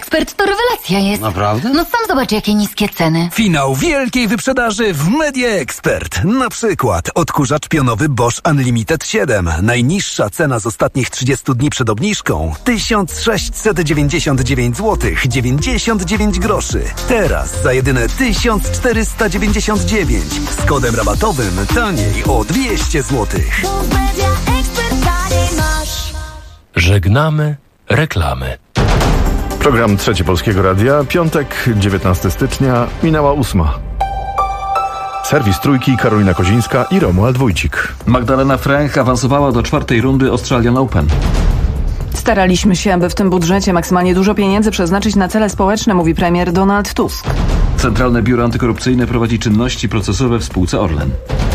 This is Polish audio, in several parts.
Ekspert to rewelacja jest. Naprawdę? No sam zobacz, jakie niskie ceny. Finał wielkiej wyprzedaży w Media Expert. Na przykład odkurzacz pionowy Bosch Unlimited 7. Najniższa cena z ostatnich 30 dni przed obniżką 1699 zł 99 groszy. Teraz za jedyne 1499. Z kodem rabatowym taniej o 200 zł. Żegnamy reklamy. Program Trzeci Polskiego Radia, piątek, 19 stycznia, minęła 8. Serwis Trójki, Karolina Kozińska i Romuald Wójcik. Magdalena Fręch awansowała do 4. rundy Australian Open. Staraliśmy się, aby w tym budżecie maksymalnie dużo pieniędzy przeznaczyć na cele społeczne, mówi premier Donald Tusk. Centralne Biuro Antykorupcyjne prowadzi czynności procesowe w spółce Orlen.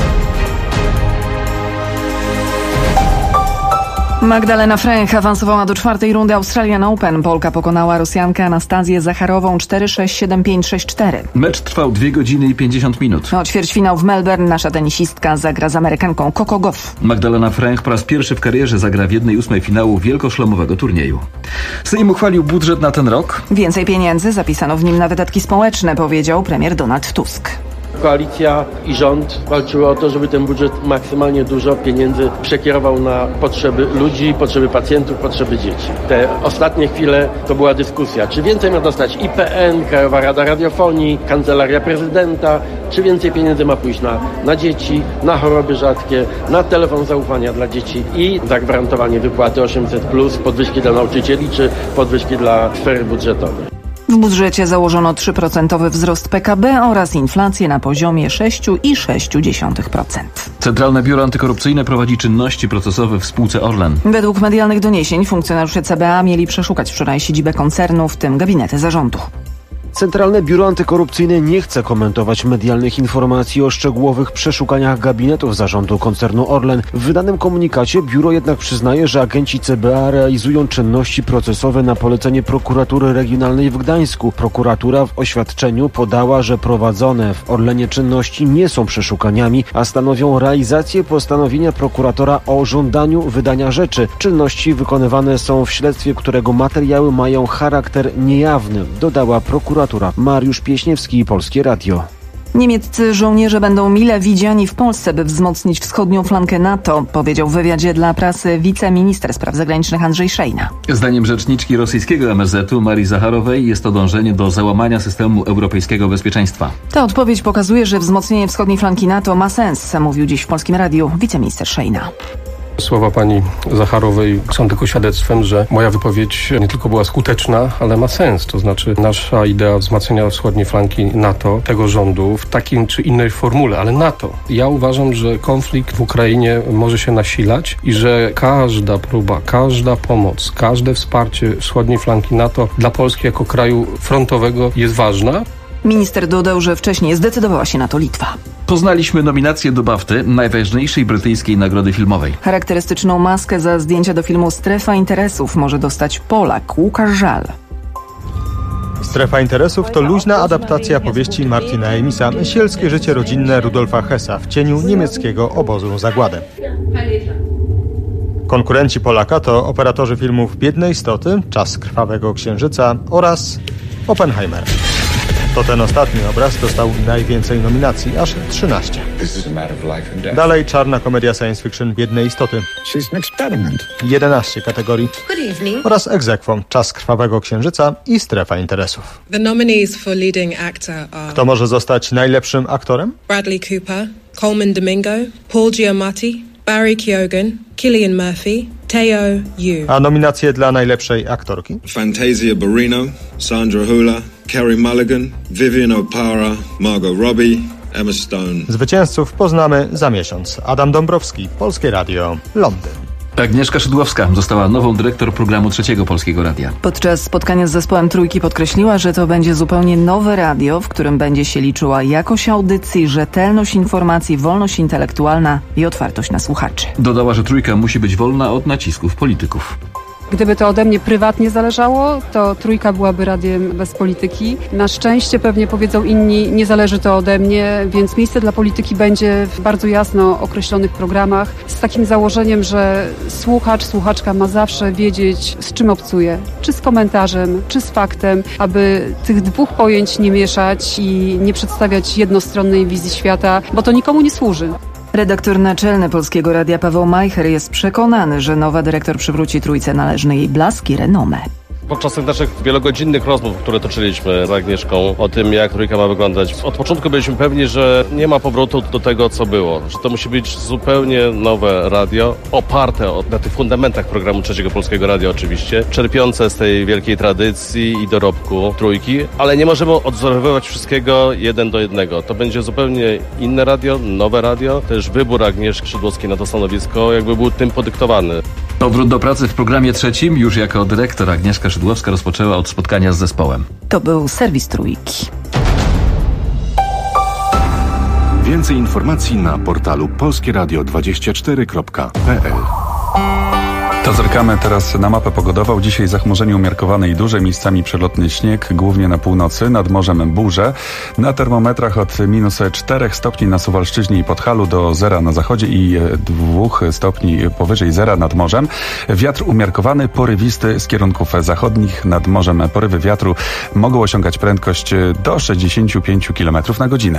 Magdalena Fręch awansowała do 4. rundy Australian Open. Polka pokonała Rosjankę Anastazję Zacharową 4-6-7-5-6-4. Mecz trwał 2 godziny i 50 minut. O ćwierćfinał w Melbourne nasza tenisistka zagra z Amerykanką Coco Gauff. Magdalena Fręch po raz pierwszy w karierze zagra w 1/8 finału wielkoszlemowego turnieju. Sejm uchwalił budżet na ten rok. Więcej pieniędzy zapisano w nim na wydatki społeczne, powiedział premier Donald Tusk. Koalicja i rząd walczyły o to, żeby ten budżet maksymalnie dużo pieniędzy przekierował na potrzeby ludzi, potrzeby pacjentów, potrzeby dzieci. Te ostatnie chwile to była dyskusja, czy więcej ma dostać IPN, Krajowa Rada Radiofonii, Kancelaria Prezydenta, czy więcej pieniędzy ma pójść na dzieci, na choroby rzadkie, na telefon zaufania dla dzieci i zagwarantowanie wypłaty 800+, podwyżki dla nauczycieli, czy podwyżki dla sfery budżetowej. W budżecie założono 3% wzrost PKB oraz inflację na poziomie 6,6%. Centralne Biuro Antykorupcyjne prowadzi czynności procesowe w spółce Orlen. Według medialnych doniesień funkcjonariusze CBA mieli przeszukać wczoraj siedzibę koncernu, w tym gabinety zarządu. Centralne Biuro Antykorupcyjne nie chce komentować medialnych informacji o szczegółowych przeszukaniach gabinetów zarządu koncernu Orlen. W wydanym komunikacie biuro jednak przyznaje, że agenci CBA realizują czynności procesowe na polecenie prokuratury regionalnej w Gdańsku. Prokuratura w oświadczeniu podała, że prowadzone w Orlenie czynności nie są przeszukaniami, a stanowią realizację postanowienia prokuratora o żądaniu wydania rzeczy. Czynności wykonywane są w śledztwie, którego materiały mają charakter niejawny, dodała prokuratura. Mariusz Pieśniewski, Polskie Radio. Niemieccy żołnierze będą mile widziani w Polsce, by wzmocnić wschodnią flankę NATO, powiedział w wywiadzie dla prasy wiceminister spraw zagranicznych Andrzej Szejna. Zdaniem rzeczniczki rosyjskiego MSZ-u Marii Zacharowej jest to dążenie do załamania systemu europejskiego bezpieczeństwa. Ta odpowiedź pokazuje, że wzmocnienie wschodniej flanki NATO ma sens, mówił dziś w Polskim Radiu wiceminister Szejna. Słowa pani Zacharowej są tylko świadectwem, że moja wypowiedź nie tylko była skuteczna, ale ma sens. To znaczy nasza idea wzmacniania wschodniej flanki NATO, tego rządu w takim czy innej formule, ale NATO. Ja uważam, że konflikt w Ukrainie może się nasilać i że każda próba, każda pomoc, każde wsparcie wschodniej flanki NATO dla Polski jako kraju frontowego jest ważna. Minister dodał, że wcześniej zdecydowała się na to Litwa. Poznaliśmy nominację do BAFTY, najważniejszej brytyjskiej nagrody filmowej. Charakterystyczną maskę za zdjęcia do filmu Strefa Interesów może dostać Polak Łukasz Żal. Strefa Interesów to luźna adaptacja powieści Martina Amisa Sielskie życie rodzinne Rudolfa Hessa w cieniu niemieckiego obozu zagłady. Konkurenci Polaka to operatorzy filmów Biedne istoty, Czas krwawego księżyca oraz Oppenheimer. To ten ostatni obraz dostał najwięcej nominacji, aż 13. Dalej czarna komedia science fiction Biedne istoty. 11 kategorii. Oraz ex aequo Czas krwawego księżyca i Strefa interesów. Kto może zostać najlepszym aktorem? Bradley Cooper, Coleman Domingo, Paul Giamatti, Barry Keoghan, Cillian Murphy, Teo Yu. A nominacje dla najlepszej aktorki? Fantasia Barrino, Sandra Hüller, Carey Mulligan, Vivian Oparah, Margot Robbie, Emma Stone. Zwycięzców poznamy za miesiąc. Adam Dąbrowski, Polskie Radio, Londyn. Agnieszka Szydłowska została nową dyrektor programu Trzeciego Polskiego Radia. Podczas spotkania z zespołem Trójki podkreśliła, że to będzie zupełnie nowe radio, w którym będzie się liczyła jakość audycji, rzetelność informacji, wolność intelektualna i otwartość na słuchaczy. Dodała, że Trójka musi być wolna od nacisków polityków. Gdyby to ode mnie prywatnie zależało, to Trójka byłaby radiem bez polityki. Na szczęście pewnie powiedzą inni, nie zależy to ode mnie, więc miejsce dla polityki będzie w bardzo jasno określonych programach z takim założeniem, że słuchacz, słuchaczka ma zawsze wiedzieć, z czym obcuje. Czy z komentarzem, czy z faktem, aby tych dwóch pojęć nie mieszać i nie przedstawiać jednostronnej wizji świata, bo to nikomu nie służy. Redaktor naczelny Polskiego Radia Paweł Majcher jest przekonany, że nowa dyrektor przywróci Trójce należny jej blask i renomę. Podczas tych naszych wielogodzinnych rozmów, które toczyliśmy z Agnieszką o tym, jak Trójka ma wyglądać, od początku byliśmy pewni, że nie ma powrotu do tego, co było. Że to musi być zupełnie nowe radio, oparte na tych fundamentach programu Trzeciego Polskiego Radia oczywiście, czerpiące z tej wielkiej tradycji i dorobku Trójki, ale nie możemy odwzorowywać wszystkiego 1:1. To będzie zupełnie inne radio, nowe radio. Też wybór Agnieszki Szydłowskiej na to stanowisko jakby był tym podyktowany. Powrót do pracy w programie trzecim już jako dyrektor Agnieszka Szydłowska rozpoczęła od spotkania z zespołem. To był serwis Trójki. Więcej informacji na portalu polskieradio24.pl. To zerkamy teraz na mapę pogodową. Dzisiaj zachmurzenie umiarkowane i duże, miejscami przelotny śnieg, głównie na północy, nad morzem burze. Na termometrach od -4 stopni na Suwalszczyźnie i Podhalu do 0 na zachodzie i 2 stopni powyżej 0 nad morzem. Wiatr umiarkowany, porywisty z kierunków zachodnich. Nad morzem porywy wiatru mogą osiągać prędkość do 65 km na godzinę.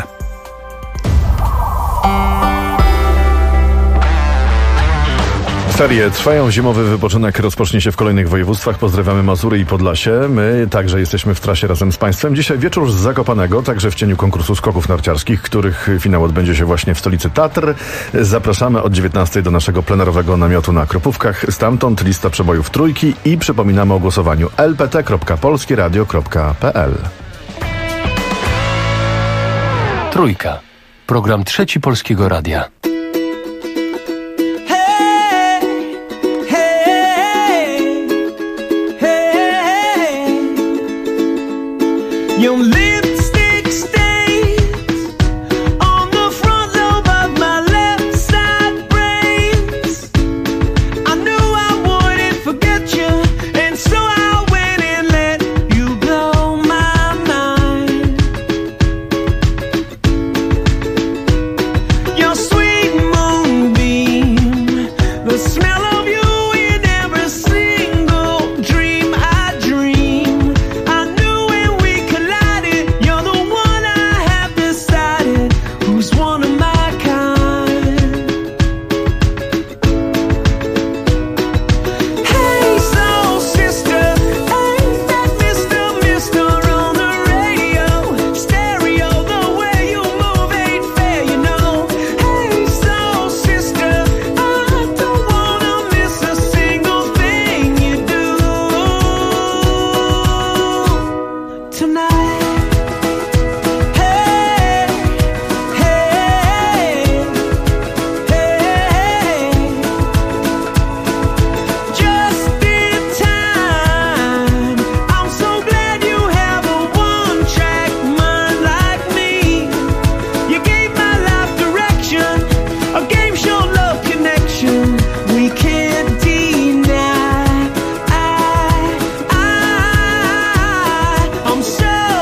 Ferie trwają, zimowy wypoczynek rozpocznie się w kolejnych województwach. Pozdrawiamy Mazury i Podlasie. My także jesteśmy w trasie razem z Państwem. Dzisiaj wieczór z Zakopanego, także w cieniu konkursu skoków narciarskich, których finał odbędzie się właśnie w stolicy Tatr. Zapraszamy od 19 do naszego plenerowego namiotu na Kropówkach. Stamtąd lista przebojów Trójki i przypominamy o głosowaniu lpt.polskieradio.pl. Trójka. Program Trzeci Polskiego Radia. Your lipstick stains on the front lobe of my left side brains. I knew I wouldn't forget you, and so I went and let you blow my mind. Your sweet moonbeam, the smell of you in every single dream I dream. I knew when we collided, you're the one I have decided who's one of my kind. Hey, soul sister, ain't that Mr. on the radio? Stereo, the way you move ain't fair, you know. Hey, soul sister, I don't wanna miss a single thing you do tonight. Hey, hey, hey, just in time. I'm so glad you have a one-track mind like me. You gave my life direction, a game show love connection we can't deny. I'm so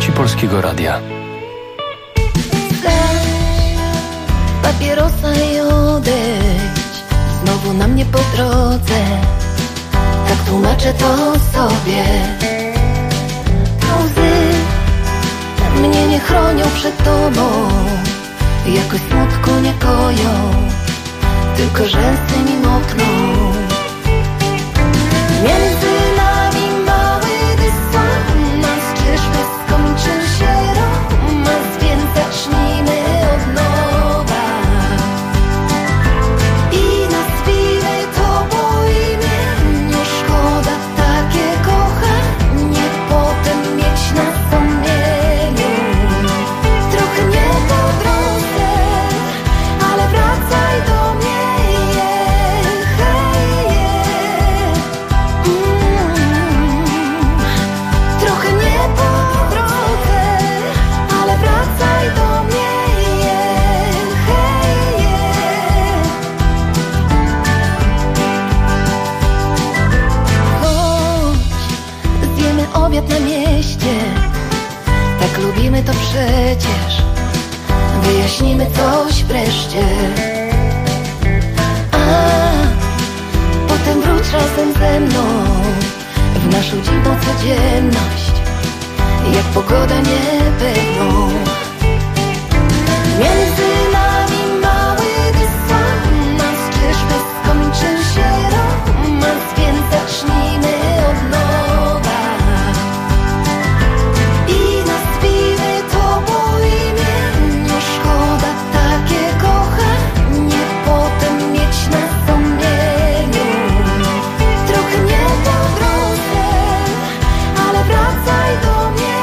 Trzeci Polskiego Radia. Papierosa i odejdź znowu na mnie po drodze. Tak tłumaczę to sobie. Łzy mnie nie chronią przed tobą, jakoś smutku nie koją, tylko rzęsy mi mokną. Między nami mały dysonans, czyżby skończył się romans, więc zacznijmy od nowa i nazwijmy to po imieniu. Szkoda takie kochanie potem mieć na sumieniu. Trochę nie po drodze, ale wracaj do mnie. Trochę nie po drodze, ale wracaj do mnie. Chodź, zjemy obiad na mieście, tak lubimy to przecież. Wyjaśnimy coś wreszcie. Potem wróć razem ze mną w naszą dziwną codzienność, jak pogoda niepewną. Między nami mały dysonans, czyżby skończył się romans, więc zacznijmy od nowa i nazwijmy to po imieniu. Szkoda takie kochanie potem mieć na sumieniu. Trochę nie po drodze, ale wracaj do mnie.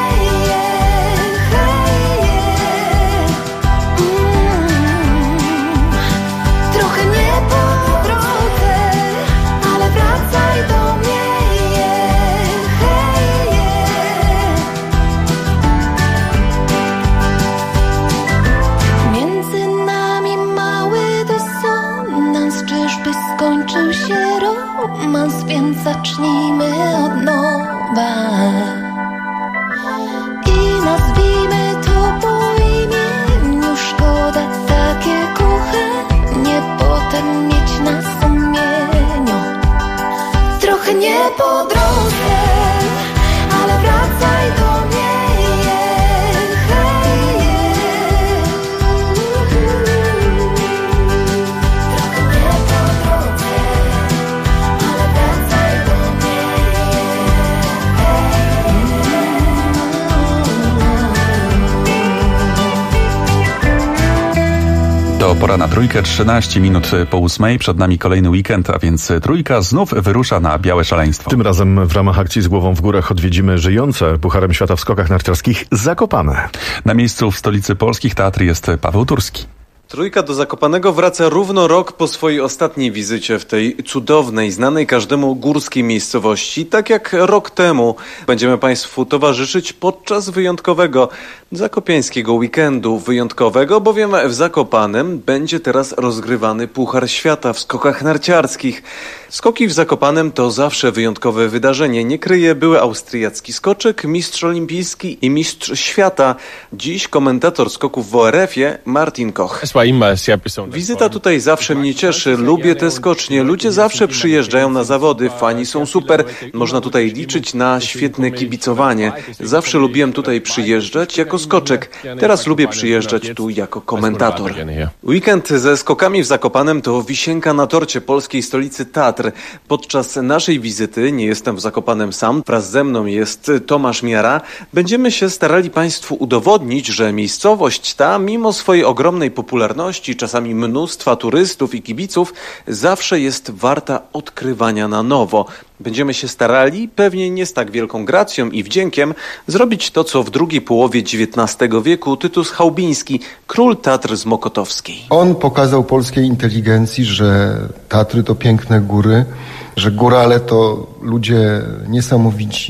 Trochę nie po drodze, ale wracaj do mnie. Między nami mały dysonans, czyżby skończył się romans, więc zacznijmy od nowa i nazwijmy to po imieniu. Szkoda takie kochanie potem mieć na sumieniu. Trochę nie po drodze, ale wracaj do mnie. Trochę nie po drodze, ale wracaj do mnie. To pora na trójkę, 13 minut po 8. Przed nami kolejny weekend, a więc trójka znów wyrusza na białe szaleństwo. Tym razem w ramach akcji Z głową w górach odwiedzimy żyjące Pucharem Świata w skokach narciarskich Zakopane. Na miejscu w stolicy polskich Tatr jest Paweł Turski. Trójka do Zakopanego wraca równo rok po swojej ostatniej wizycie w tej cudownej, znanej każdemu górskiej miejscowości. Tak jak rok temu będziemy Państwu towarzyszyć podczas wyjątkowego zakopiańskiego weekendu. Wyjątkowego, bowiem w Zakopanem będzie teraz rozgrywany Puchar Świata w skokach narciarskich. Skoki w Zakopanem to zawsze wyjątkowe wydarzenie. Nie kryje były austriacki skoczek, mistrz olimpijski i mistrz świata. Dziś komentator skoków w ORF-ie Martin Koch. Wizyta tutaj zawsze mnie cieszy. Lubię te skocznie. Ludzie zawsze przyjeżdżają na zawody. Fani są super. Można tutaj liczyć na świetne kibicowanie. Zawsze lubiłem tutaj przyjeżdżać jako skoczek. Teraz lubię przyjeżdżać tu jako komentator. Weekend ze skokami w Zakopanem to wisienka na torcie polskiej stolicy Tatr. Podczas naszej wizyty, nie jestem w Zakopanem sam, wraz ze mną jest Tomasz Miara, będziemy się starali Państwu udowodnić, że miejscowość ta, mimo swojej ogromnej popularności, czasami mnóstwa turystów i kibiców, zawsze jest warta odkrywania na nowo. Będziemy się starali, pewnie nie z tak wielką gracją i wdziękiem, zrobić to, co w drugiej połowie XIX wieku Tytus Chałbiński, król Tatr z Mokotowskiej. On pokazał polskiej inteligencji, że Tatry to piękne góry, że górale to ludzie niesamowici,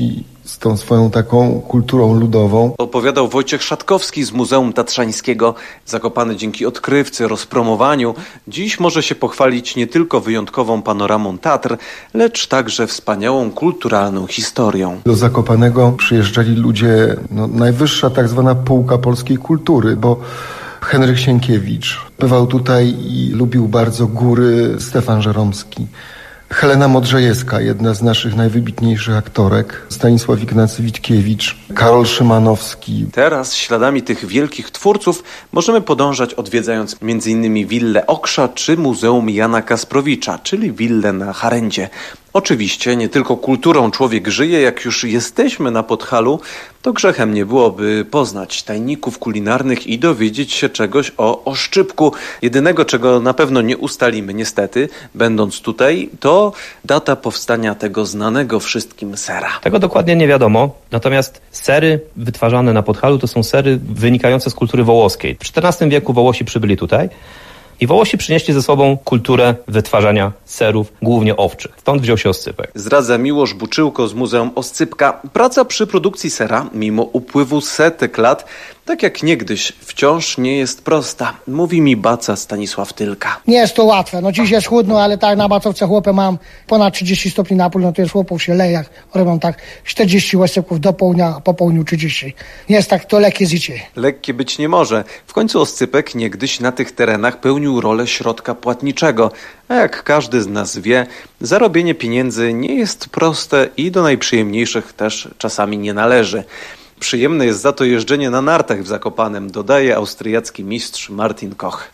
z tą swoją taką kulturą ludową. Opowiadał Wojciech Szatkowski z Muzeum Tatrzańskiego. Zakopane dzięki odkrywcy, rozpromowaniu, dziś może się pochwalić nie tylko wyjątkową panoramą Tatr, lecz także wspaniałą kulturalną historią. Do Zakopanego przyjeżdżali ludzie, najwyższa tak zwana półka polskiej kultury, bo Henryk Sienkiewicz bywał tutaj i lubił bardzo góry, Stefan Żeromski. Helena Modrzejewska, jedna z naszych najwybitniejszych aktorek, Stanisław Ignacy Witkiewicz, Karol Szymanowski. Teraz śladami tych wielkich twórców możemy podążać, odwiedzając m.in. willę Oksza czy Muzeum Jana Kasprowicza, czyli willę na Harendzie. Oczywiście nie tylko kulturą człowiek żyje, jak już jesteśmy na Podhalu, to grzechem nie byłoby poznać tajników kulinarnych i dowiedzieć się czegoś o oszczypku. Jedynego, czego na pewno nie ustalimy niestety, będąc tutaj, to data powstania tego znanego wszystkim sera. Tego dokładnie nie wiadomo, natomiast sery wytwarzane na Podhalu to są sery wynikające z kultury wołoskiej. W XIV wieku Wołosi przybyli tutaj i Wołosi przynieśli ze sobą kulturę wytwarzania serów, głównie owczych. Stąd wziął się oscypek. Zdradza Miłosz Buczyłko z Muzeum Oscypka. Praca przy produkcji sera, mimo upływu setek lat, tak jak niegdyś, wciąż nie jest prosta. Mówi mi baca Stanisław Tylka. Nie jest to łatwe. Dziś jest chłodno, ale tak na bacowce chłopy mam ponad 30 stopni na pół, to jest chłopów się leje. Robią tak 40 łesypków do południa, a po południu 30. Nie jest tak to lekkie życie. Lekkie być nie może. W końcu Oscypek niegdyś na tych terenach pełnił rolę środka płatniczego. A jak każdy z nas wie, zarobienie pieniędzy nie jest proste i do najprzyjemniejszych też czasami nie należy. Przyjemne jest za to jeżdżenie na nartach w Zakopanem, dodaje austriacki mistrz Martin Koch.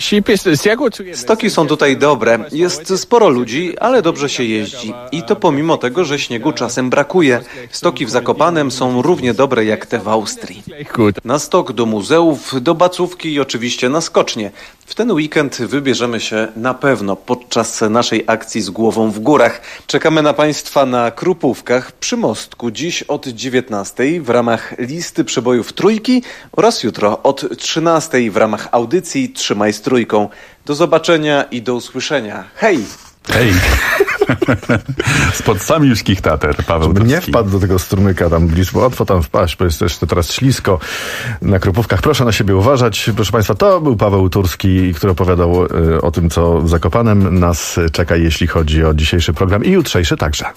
Stoki są tutaj dobre, jest sporo ludzi, ale dobrze się jeździ. I to pomimo tego, że śniegu czasem brakuje. Stoki w Zakopanem są równie dobre jak te w Austrii. Na stok, do muzeów, do bacówki i oczywiście na skocznie. W ten weekend wybierzemy się na pewno podczas naszej akcji z głową w górach. Czekamy na Państwa na Krupówkach przy Mostku dziś od 19:00 w ramach listy przebojów Trójki oraz jutro od 13:00 w ramach audycji Trzymaj z Trójką. Do zobaczenia i do usłyszenia. Hej! Hej! Spod samiuszkich Tater, Paweł Żeby Turski. nie wpadł do tego strumyka tam blisko, łatwo tam wpaść, bo jest też to teraz ślisko na Krupówkach. Proszę na siebie uważać. Proszę Państwa, to był Paweł Turski, który opowiadał o tym, co w Zakopanem nas czeka, jeśli chodzi o dzisiejszy program i jutrzejszy także.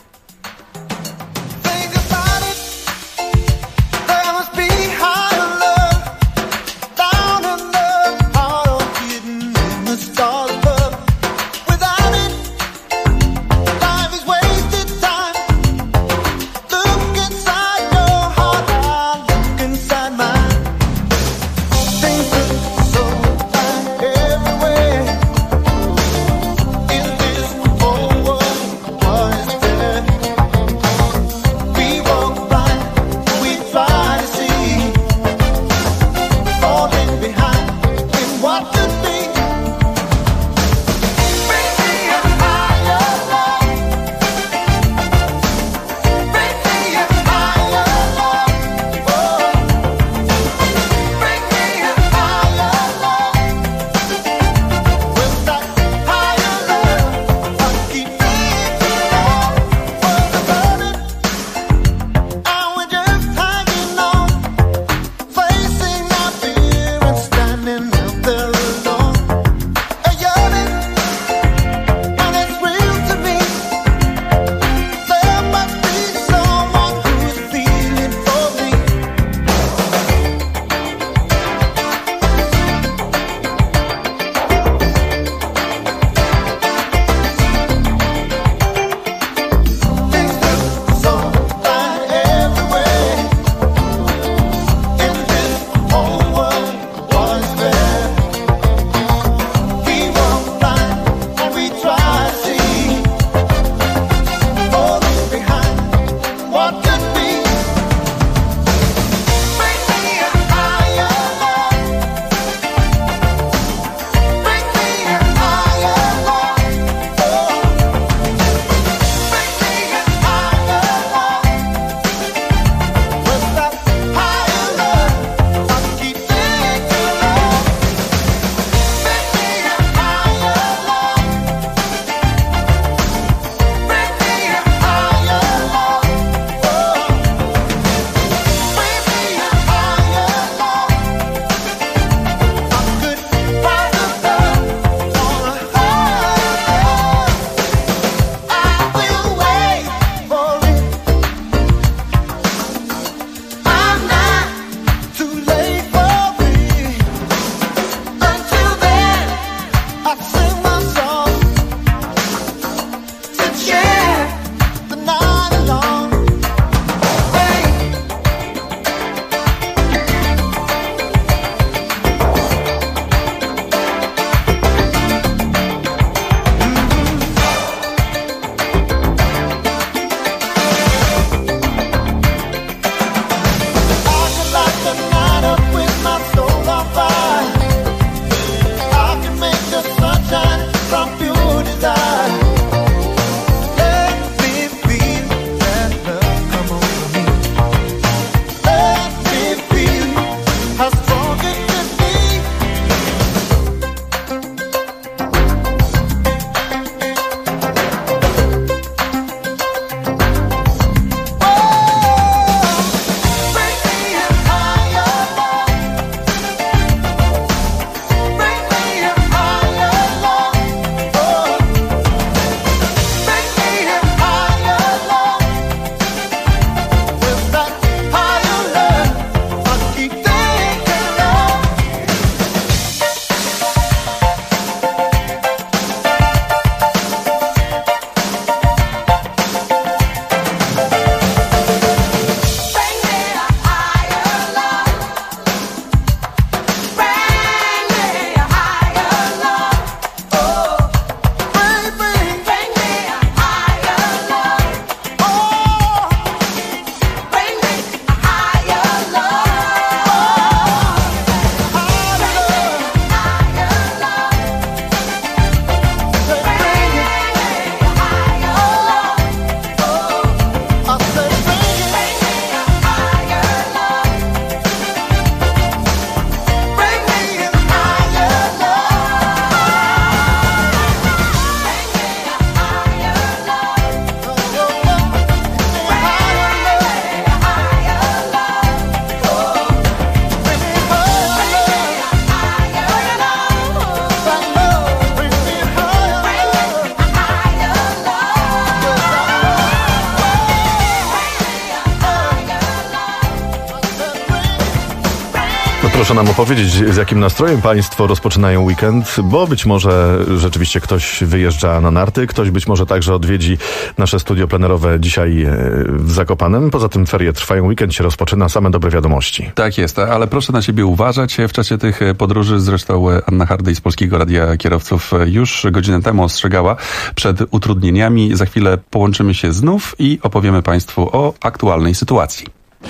Proszę nam opowiedzieć, z jakim nastrojem Państwo rozpoczynają weekend, bo być może rzeczywiście ktoś wyjeżdża na narty, ktoś być może także odwiedzi nasze studio plenerowe dzisiaj w Zakopanem. Poza tym ferie trwają, weekend się rozpoczyna, same dobre wiadomości. Tak jest, ale proszę na siebie uważać w czasie tych podróży. Zresztą Anna Hardej z Polskiego Radia Kierowców już godzinę temu ostrzegała przed utrudnieniami. Za chwilę połączymy się znów i opowiemy Państwu o aktualnej sytuacji.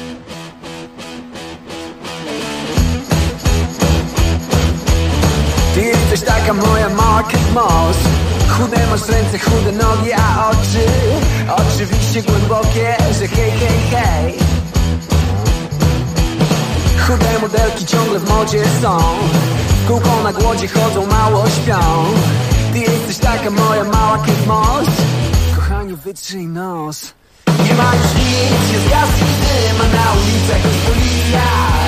Ty jesteś taka moja mała Moss. Chude masz ręce, chude nogi, a oczy oczywiście głębokie, że hej, hej, hej. Chude modelki ciągle w modzie są, w kółko na głodzie chodzą, mało śpią. Ty jesteś taka moja mała Moss. Kochanie, wytrzyj nos. Nie ma już nic, jest gaz i dym, a na ulicach jest policja.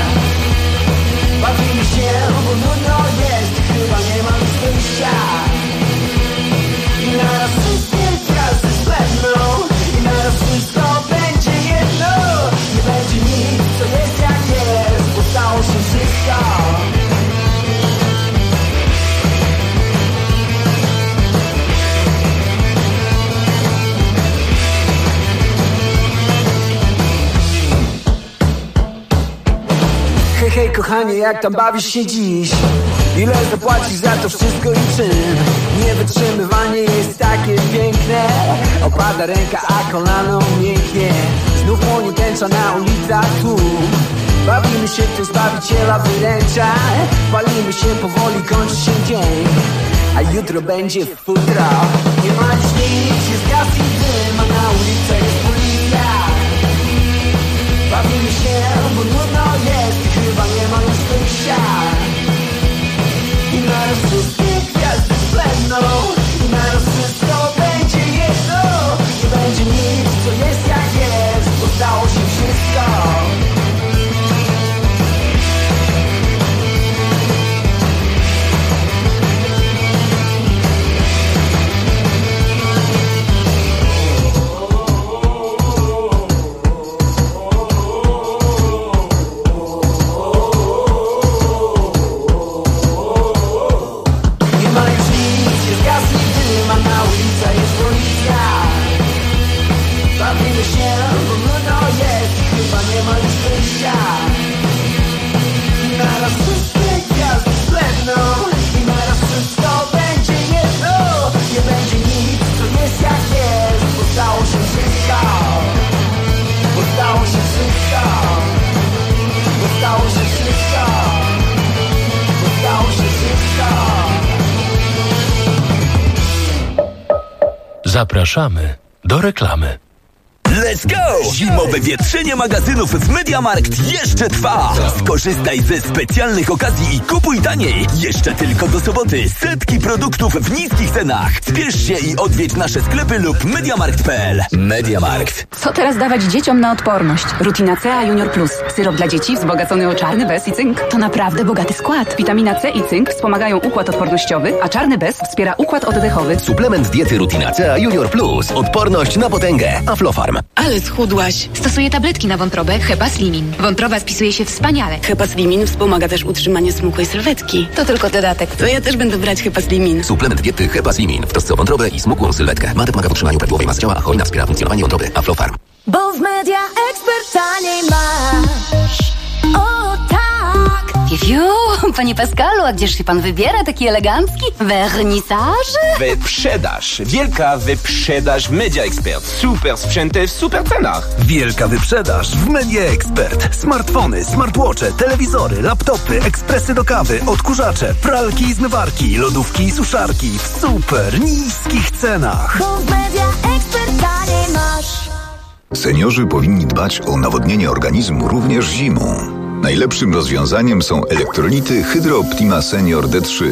Bawimy się, bo nudno jest, chyba nie ma już wyjścia. I naraz wszystkie gwiazdy splemną, i naraz wszystko będzie jedno. Nie będzie nic, co jest jak jest, bo stało się wszystko. Hej, hej, kochanie, jak tam bawisz się dziś? Ile zapłacisz za to wszystko i czym? Niewytrzymywanie jest takie piękne. Opada ręka, a kolano mięknie. Znów płonie tęcza na ulicach tu. Bawimy się, ktoś Zbawiciela wyręcza. Palimy się powoli, kończy się dzień, a jutro będzie futro. Nie ma już nic, jest gaz i dym, a na ulicach jest policja. Bawimy się, bo nudno jest, chyba nie ma już wyjścia. I naraz wszystkie gwiazdy splemną, i naraz wszystko będzie jedno. Nie będzie nic, co jest jak jest, bo stało się wszystko. Zapraszamy do reklamy. Let's go! Zimowe wietrzenie magazynów z MediaMarkt jeszcze trwa! Skorzystaj ze specjalnych okazji i kupuj taniej! Jeszcze tylko do soboty setki produktów w niskich cenach! Spiesz się i odwiedź nasze sklepy lub mediamarkt.pl. MediaMarkt. Co teraz dawać dzieciom na odporność? Rutina C A Junior Plus. Syrop dla dzieci wzbogacony o czarny bez i cynk. To naprawdę bogaty skład. Witamina C i cynk wspomagają układ odpornościowy, a czarny bez wspiera układ oddechowy. Suplement diety Rutina C A Junior Plus. Odporność na potęgę. Aflofarm. Ale schudłaś. Stosuję tabletki na wątrobę Hepaslimin. Wątroba spisuje się wspaniale. Hepaslimin wspomaga też utrzymanie smukłej sylwetki. To tylko dodatek. To ja też będę brać Hepaslimin. Suplement diety Hepaslimin w trosce o wątrobę i smukłą sylwetkę. Mate pomaga w utrzymaniu prawidłowej masy ciała, a cholina wspiera funkcjonowanie wątroby. Aflofarm. Bo w Media Expert taniej masz. O tak! Fiu, panie Pascalu, a gdzież się pan wybiera taki elegancki? Wernisaż? Wyprzedaż. Wielka wyprzedaż Media Expert. Super sprzęty w super cenach. Wielka wyprzedaż w Media Expert. Smartfony, smartwatche, telewizory, laptopy, ekspresy do kawy, odkurzacze, pralki i zmywarki, lodówki i suszarki w super niskich cenach. Bo w Media Expert taniej masz. Seniorzy powinni dbać o nawodnienie organizmu również zimą. Najlepszym rozwiązaniem są elektrolity Hydro Optima Senior D3.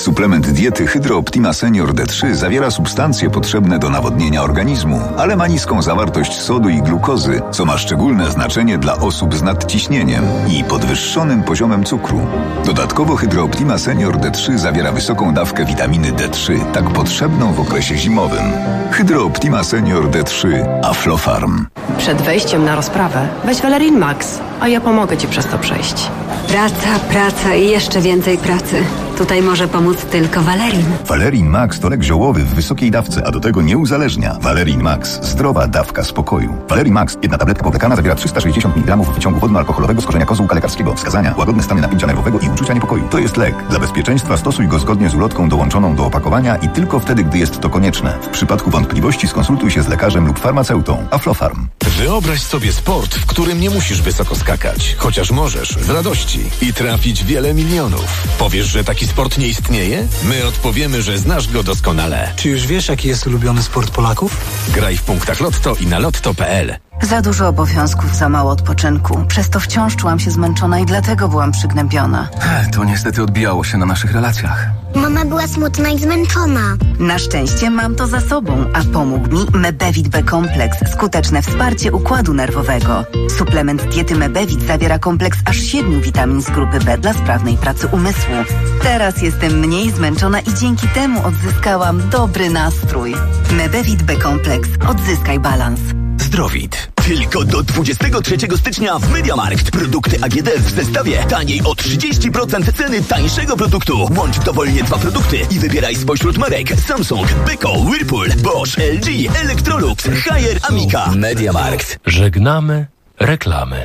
Suplement diety Hydro Optima Senior D3 zawiera substancje potrzebne do nawodnienia organizmu, ale ma niską zawartość sodu i glukozy, co ma szczególne znaczenie dla osób z nadciśnieniem i podwyższonym poziomem cukru. Dodatkowo Hydro Optima Senior D3 zawiera wysoką dawkę witaminy D3, tak potrzebną w okresie zimowym. Hydro Optima Senior D3 Aflofarm. Przed wejściem na rozprawę weź Valerin Max, a ja pomogę Ci przez to przejść. Praca i jeszcze więcej pracy. Tutaj może pomóc tylko Valerin. Valerin Max to lek ziołowy w wysokiej dawce, a do tego nie uzależnia. Valerin Max. Zdrowa dawka spokoju. Valerin Max. Jedna tabletka powlekana zawiera 360 mg wyciągu wodno-alkoholowego z korzenia kozłka lekarskiego. Wskazania: łagodne stany napięcia nerwowego i uczucia niepokoju. To jest lek. Dla bezpieczeństwa stosuj go zgodnie z ulotką dołączoną do opakowania i tylko wtedy, gdy jest to konieczne. W przypadku wątpliwości skonsultuj się z lekarzem lub farmaceutą. Aflofarm. Wyobraź sobie sport, w którym nie musisz wysoko skakać, chociaż możesz z radości i trafić wiele milionów. Powiesz, że taki sport nie istnieje? My odpowiemy, że znasz go doskonale. Czy już wiesz, jaki jest ulubiony sport Polaków? Graj w punktach Lotto i na lotto.pl. Za dużo obowiązków, za mało odpoczynku. Przez to wciąż czułam się zmęczona i dlatego byłam przygnębiona. To niestety odbijało się na naszych relacjach. Mama była smutna i zmęczona. Na szczęście mam to za sobą, a pomógł mi Mebevit B-kompleks. Skuteczne wsparcie układu nerwowego. Suplement diety Mebevit zawiera kompleks aż 7 witamin z grupy B dla sprawnej pracy umysłu. Teraz jestem mniej zmęczona i dzięki temu odzyskałam dobry nastrój. Mebevit B-kompleks. Odzyskaj balans. Zdrowit. Tylko do 23 stycznia w MediaMarkt. Produkty AGD w zestawie taniej o 30% ceny tańszego produktu. Łącz dowolnie 2 produkty i wybieraj spośród marek Samsung, Beko, Whirlpool, Bosch, LG, Electrolux, Haier, Amica. MediaMarkt. Żegnamy reklamy.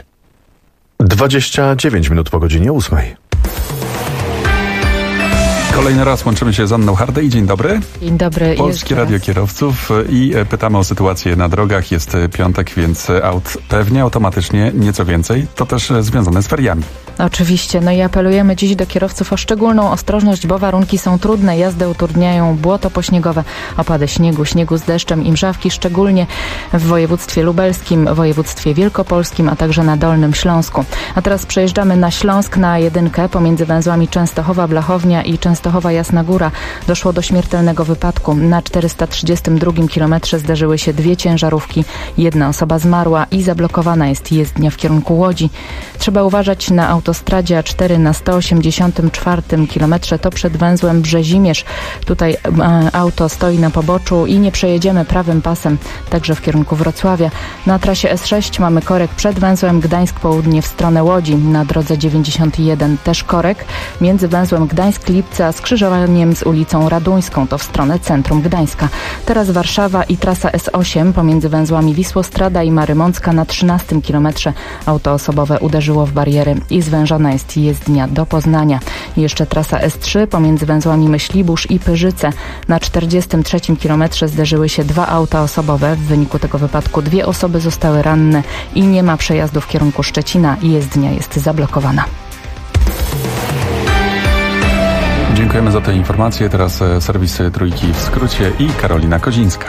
29 minut po godzinie 8. Kolejny raz łączymy się z Anną Hardej. Dzień dobry. Dzień dobry. Polskie Radio Kierowców i pytamy o sytuację na drogach. Jest piątek, więc aut pewnie automatycznie nieco więcej. To też związane z feriami. Oczywiście. No i apelujemy dziś do kierowców o szczególną ostrożność, bo warunki są trudne. Jazdę utrudniają błoto pośniegowe, opady śniegu z deszczem i mrzawki, szczególnie w województwie lubelskim, województwie wielkopolskim, a także na Dolnym Śląsku. A teraz przejeżdżamy na Śląsk na jedynkę pomiędzy węzłami Częstochowa-Blachownia i Częstochowa-Jasna Góra. Doszło do śmiertelnego wypadku. Na 432 kilometrze zdarzyły się 2 ciężarówki. 1 osoba zmarła i zablokowana jest jezdnia w kierunku Łodzi. Trzeba uważać na autostradzie A4 na 184 kilometrze, to przed węzłem Brzezimierz. Tutaj auto stoi na poboczu i nie przejedziemy prawym pasem, także w kierunku Wrocławia. Na trasie S6 mamy korek przed węzłem Gdańsk Południe w stronę Łodzi. Na drodze 91 też korek między węzłem Gdańsk-Lipce a skrzyżowaniem z ulicą Raduńską, to w stronę centrum Gdańska. Teraz Warszawa i trasa S8 pomiędzy węzłami Wisłostrada i Marymącka na 13 kilometrze. Auto osobowe uderzyło w bariery i zwężona jest jezdnia do Poznania. I jeszcze trasa S3 pomiędzy węzłami Myślibórz i Pyrzyce. Na 43 kilometrze zderzyły się 2 auta osobowe. W wyniku tego wypadku 2 osoby zostały ranne i nie ma przejazdu w kierunku Szczecina. Jezdnia jest zablokowana. Dziękujemy za te informacje. Teraz serwisy Trójki w skrócie i Karolina Kozińska.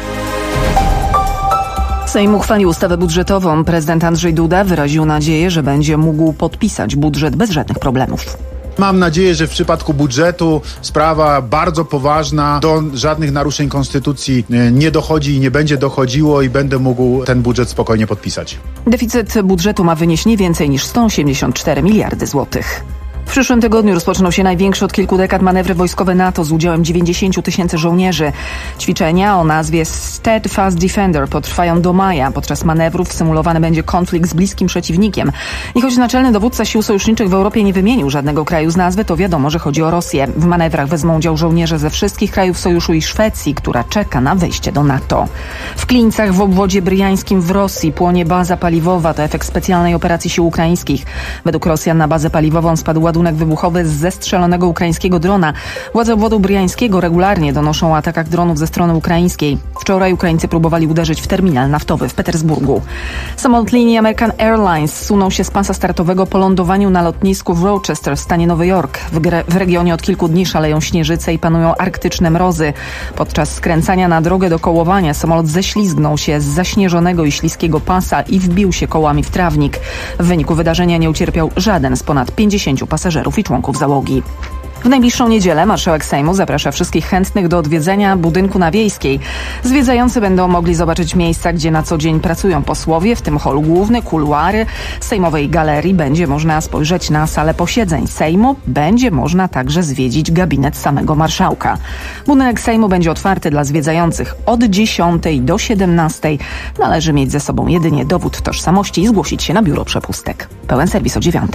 Sejm uchwalił ustawę budżetową. Prezydent Andrzej Duda wyraził nadzieję, że będzie mógł podpisać budżet bez żadnych problemów. Mam nadzieję, że w przypadku budżetu sprawa bardzo poważna, do żadnych naruszeń konstytucji nie dochodzi i nie będzie dochodziło i będę mógł ten budżet spokojnie podpisać. Deficyt budżetu ma wynieść nie więcej niż 184 miliardy złotych. W przyszłym tygodniu rozpoczną się największe od kilku dekad manewry wojskowe NATO z udziałem 90 000 żołnierzy. Ćwiczenia o nazwie Steadfast Defender potrwają do maja. Podczas manewrów symulowany będzie konflikt z bliskim przeciwnikiem. I choć naczelny dowódca sił sojuszniczych w Europie nie wymienił żadnego kraju z nazwy, to wiadomo, że chodzi o Rosję. W manewrach wezmą udział żołnierze ze wszystkich krajów sojuszu i Szwecji, która czeka na wejście do NATO. W Klińcach w obwodzie bryjańskim w Rosji płonie baza paliwowa. To efekt specjalnej operacji sił ukraińskich. Według Rosjan na bazę paliwową spadł ładunek wybuchowy z zestrzelonego ukraińskiego drona. Władze obwodu bryjańskiego regularnie donoszą o atakach dronów ze strony ukraińskiej. Wczoraj Ukraińcy próbowali uderzyć w terminal naftowy w Petersburgu. Samolot linii American Airlines zsunął się z pasa startowego po lądowaniu na lotnisku w Rochester w stanie Nowy Jork. W regionie od kilku dni szaleją śnieżyce i panują arktyczne mrozy. Podczas skręcania na drogę do kołowania samolot ześlizgnął się z zaśnieżonego i śliskiego pasa i wbił się kołami w trawnik. W wyniku wydarzenia nie ucierpiał żaden z ponad 50 pasażerów i członków załogi. W najbliższą niedzielę marszałek Sejmu zaprasza wszystkich chętnych do odwiedzenia budynku na Wiejskiej. Zwiedzający będą mogli zobaczyć miejsca, gdzie na co dzień pracują posłowie, w tym hol główny, kuluary. Z sejmowej galerii będzie można spojrzeć na salę posiedzeń Sejmu. Będzie można także zwiedzić gabinet samego marszałka. Budynek Sejmu będzie otwarty dla zwiedzających od 10 do 17. Należy mieć ze sobą jedynie dowód tożsamości i zgłosić się na biuro przepustek. Pełen serwis o 9.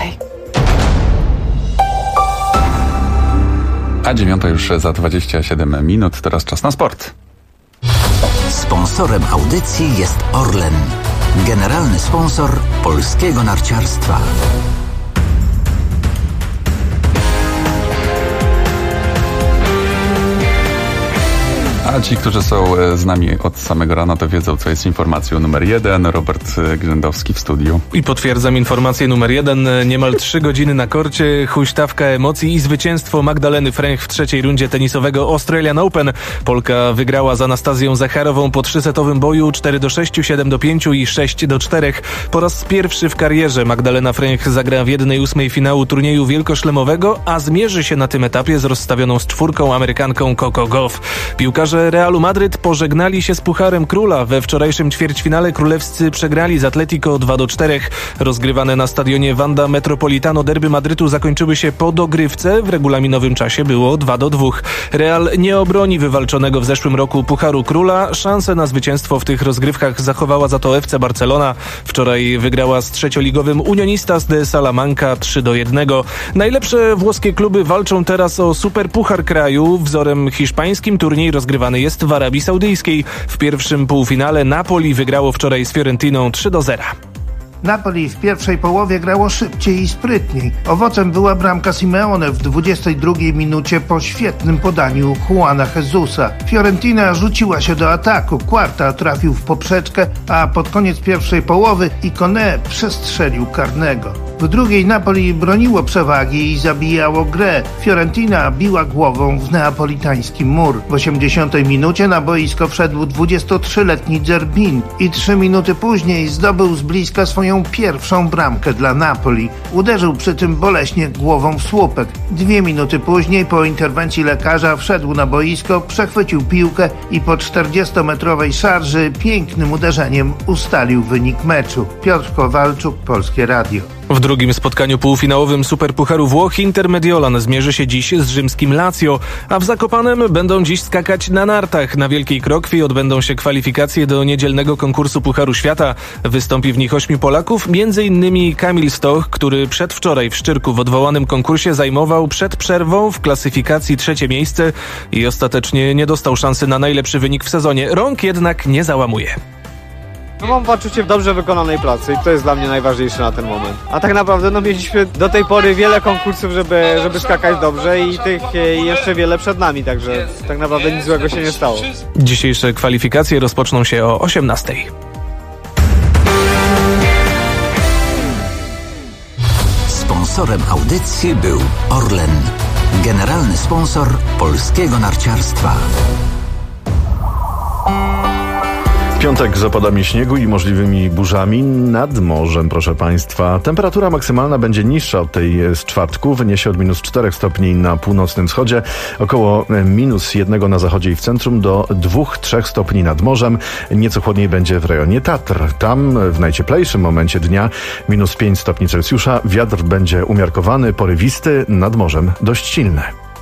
A 9 już za 27 minut, teraz czas na sport. Sponsorem audycji jest Orlen, generalny sponsor polskiego narciarstwa. A ci, którzy są z nami od samego rana, to wiedzą, co jest informacją numer 1. Robert Grzędowski w studiu. I potwierdzam informację numer 1. Niemal 3 godziny na korcie, huśtawka emocji i zwycięstwo Magdaleny Fręch w trzeciej rundzie tenisowego Australian Open. Polka wygrała z Anastazją Zacharową po 3-setowym boju 4-6, 7-5 i 6-4. Po raz pierwszy w karierze Magdalena Fręch zagra w 1/8 finału turnieju wielkoszlemowego, a zmierzy się na tym etapie z rozstawioną z czwórką Amerykanką Coco Gauff. Piłkarze Realu Madryt pożegnali się z Pucharem Króla. We wczorajszym ćwierćfinale królewscy przegrali z Atletico 2-4. Rozgrywane na stadionie Wanda Metropolitano derby Madrytu zakończyły się po dogrywce. W regulaminowym czasie było 2-2. Real nie obroni wywalczonego w zeszłym roku Pucharu Króla. Szansę na zwycięstwo w tych rozgrywkach zachowała za to FC Barcelona. Wczoraj wygrała z trzecioligowym Unionistas de Salamanca 3-1. Najlepsze włoskie kluby walczą teraz o Superpuchar kraju. Wzorem hiszpańskim turniej rozgrywany jest w Arabii Saudyjskiej. W pierwszym półfinale Napoli wygrało wczoraj z Fiorentiną 3-0. Napoli w pierwszej połowie grało szybciej i sprytniej. Owocem była bramka Simeone w 22 minucie po świetnym podaniu Juana Jesusa. Fiorentina rzuciła się do ataku. Quarta trafił w poprzeczkę, a pod koniec pierwszej połowy Ikoné przestrzelił karnego. W drugiej Napoli broniło przewagi i zabijało grę. Fiorentina biła głową w neapolitański mur. W 80 minucie na boisko wszedł 23-letni Zerbin i 3 minuty później zdobył z bliska swoją pierwszą bramkę dla Napoli. Uderzył przy tym boleśnie głową w słupek. 2 minuty później po interwencji lekarza wszedł na boisko, przechwycił piłkę i po 40-metrowej szarży pięknym uderzeniem ustalił wynik meczu. Piotr Kowalczuk, Polskie Radio. W drugim spotkaniu półfinałowym Superpucharu Włoch Inter Mediolan zmierzy się dziś z rzymskim Lazio, a w Zakopanem będą dziś skakać na nartach. Na Wielkiej Krokwi odbędą się kwalifikacje do niedzielnego konkursu Pucharu Świata. Wystąpi w nich 8 Polaków, m.in. Kamil Stoch, który przedwczoraj w Szczyrku w odwołanym konkursie zajmował przed przerwą w klasyfikacji 3. miejsce i ostatecznie nie dostał szansy na najlepszy wynik w sezonie. Rąk jednak nie załamuje. Mam poczucie w dobrze wykonanej pracy i to jest dla mnie najważniejsze na ten moment. A tak naprawdę mieliśmy do tej pory wiele konkursów, żeby skakać dobrze i tych jeszcze wiele przed nami, także tak naprawdę nic złego się nie stało. Dzisiejsze kwalifikacje rozpoczną się o 18:00. Sponsorem audycji był Orlen, generalny sponsor polskiego narciarstwa. Piątek z opadami śniegu i możliwymi burzami nad morzem, proszę Państwa. Temperatura maksymalna będzie niższa od tej z czwartku. Wyniesie od -4 stopni na północnym wschodzie, około -1 na zachodzie i w centrum, do 2-3 stopni nad morzem. Nieco chłodniej będzie w rejonie Tatr. Tam w najcieplejszym momencie dnia -5 stopni Celsjusza. Wiatr będzie umiarkowany, porywisty, nad morzem dość silny.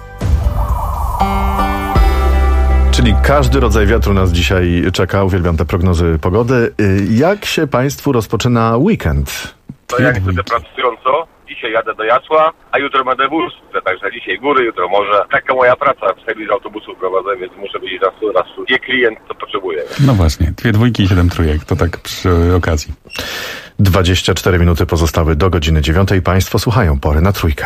Czyli każdy rodzaj wiatru nas dzisiaj czeka. Uwielbiam te prognozy pogody. Jak się Państwu rozpoczyna weekend? To jak będę pracująco, dzisiaj jadę do Jasła, a jutro będę w Ursce, także dzisiaj góry, jutro morze. Taka moja praca, w serwis autobusów prowadzę, więc muszę być raz gdzie klient to potrzebuje. No właśnie, 2 dwójki i 7 trójek, to tak przy okazji. 24 minuty pozostały do godziny 9. Państwo słuchają Pory na Trójkę.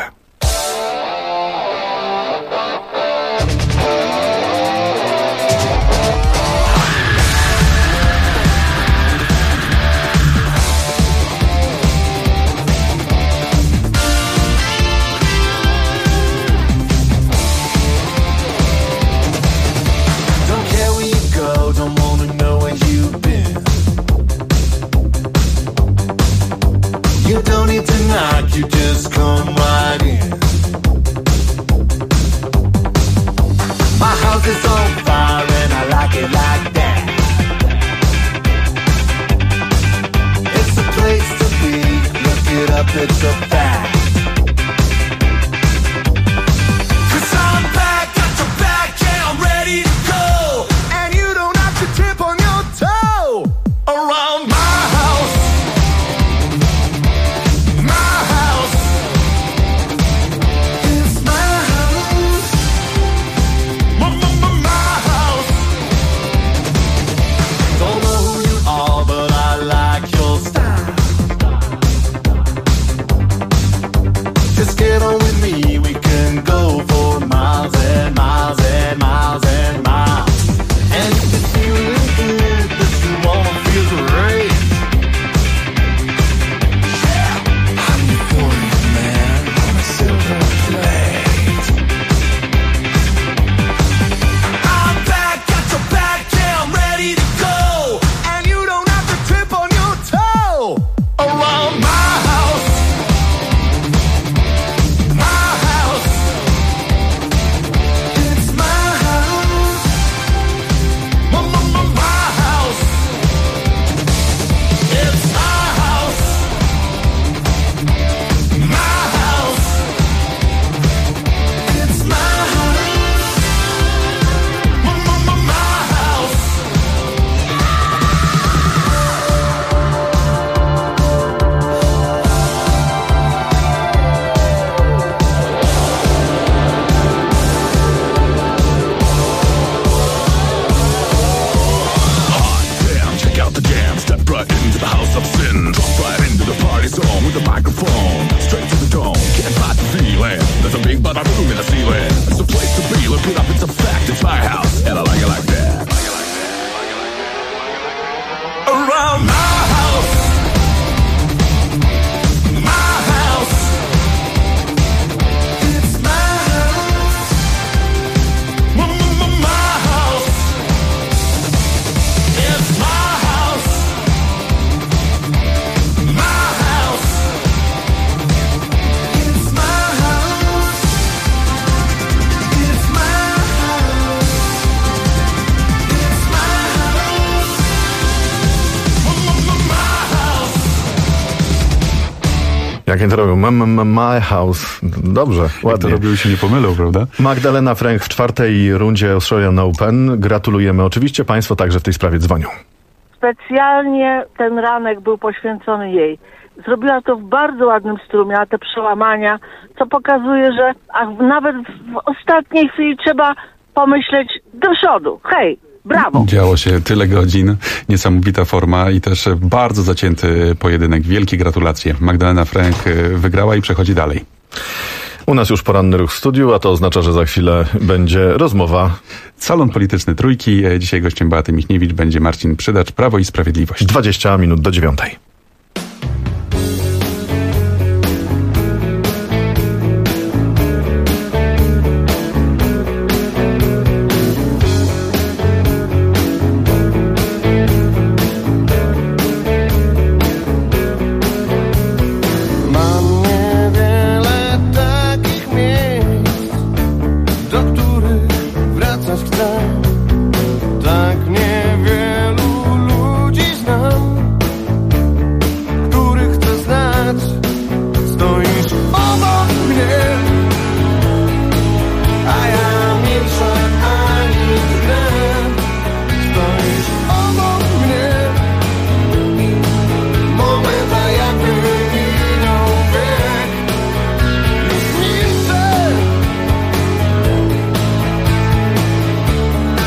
You just come right in. it like that. It's a place to be, look it up, it's a fact. 'Cause I'm back, got your back, yeah, I'm ready to go. And you don't have to tip on your toe around my house. My house. It's my house. My house. Don't know who you are, but I like your style. Just get on with me, we can go for miles and miles and miles and miles. And if it's feeling good, that you wanna feel great. I'm your 40th man on a silver plate. I'm back, got your back, yeah, I'm ready to go. And you don't have to tip on your toe around my house. My house. It's my house. My house. It's my house. My house. It's my house. My house. Damn, check out the jam. Step right into the house of sin. Drop right into the party zone with the microphone. Straight to the dome, can't fight the feeling. There's a big bada boom in the ceiling. It's a place to be, look it up, it's a fact. It's my house, and I like it like that. Around my house. My house. It's my house. My house. It's my house. My house. It's my house. It's my house. It's my house. Jak oni to robią? My house. Dobrze, ładnie. Jak to robił, się nie pomylą, prawda? Magdalena Fręch w czwartej rundzie Australian Open. Gratulujemy. Oczywiście państwo także w tej sprawie dzwonią. Specjalnie ten ranek był poświęcony jej. Zrobiła to w bardzo ładnym stylu, miała te przełamania, co pokazuje, że nawet w ostatniej chwili trzeba pomyśleć do przodu. Hej, brawo! Działo się tyle godzin, niesamowita forma i też bardzo zacięty pojedynek. Wielkie gratulacje. Magdalena Fręch wygrała i przechodzi dalej. U nas już poranny ruch w studiu, a to oznacza, że za chwilę będzie rozmowa. Salon Polityczny Trójki. Dzisiaj gościem Beaty Michniewicz będzie Marcin Przydacz, Prawo i Sprawiedliwość. 20 minut do 9. Mam niewiele takich miejsc, do których wracać chcę. Tak niewielu ludzi znam, których chcę znać. Stoisz obok mnie, a ja milczę ani drgnę. Stoisz obok mnie, moment, a jakby minął wiek. Już milczę.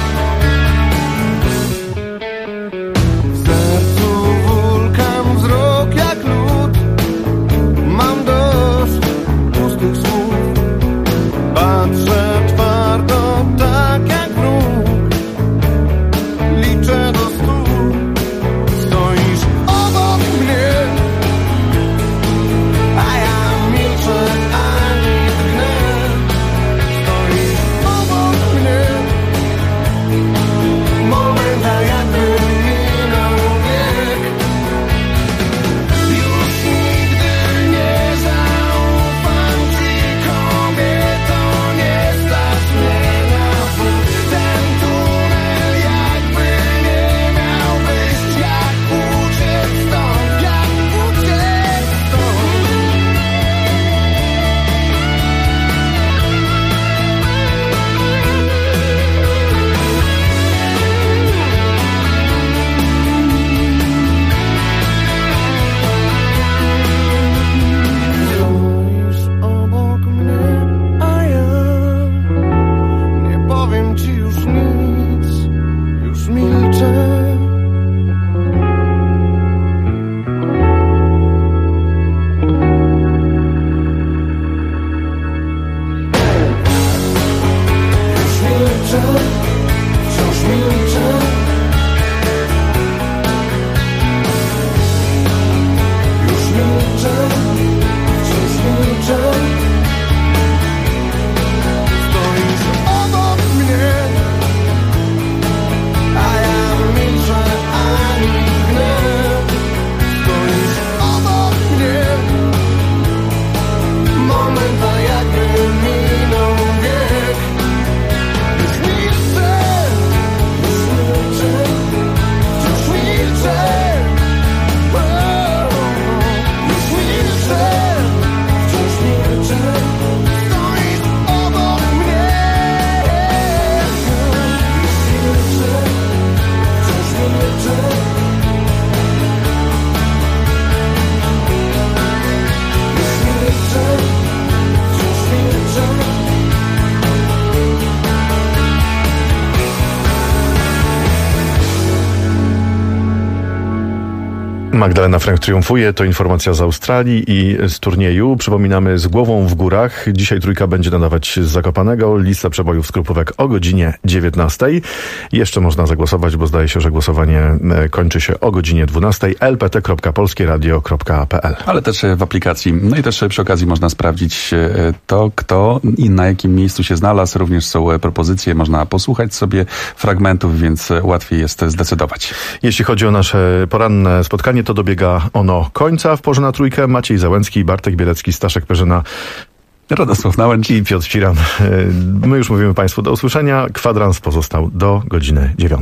Magdalena Fręch triumfuje, to informacja z Australii i z turnieju. Przypominamy, z głową w górach. Dzisiaj Trójka będzie nadawać z Zakopanego. Lista przebojów z Krupówek o godzinie 19. Jeszcze można zagłosować, bo zdaje się, że głosowanie kończy się o godzinie 12. lpt.polskieradio.pl. Ale też w aplikacji. No i też przy okazji można sprawdzić to, kto i na jakim miejscu się znalazł. Również są propozycje, można posłuchać sobie fragmentów, więc łatwiej jest zdecydować. Jeśli chodzi o nasze poranne spotkanie, to dobiega ono końca. W porze na Trójkę Maciej Załęcki, Bartek Bielecki, Staszek Perzyna, Radosław Nałęcz i Piotr Ciran. My już mówimy Państwu do usłyszenia. Kwadrans pozostał do godziny 9.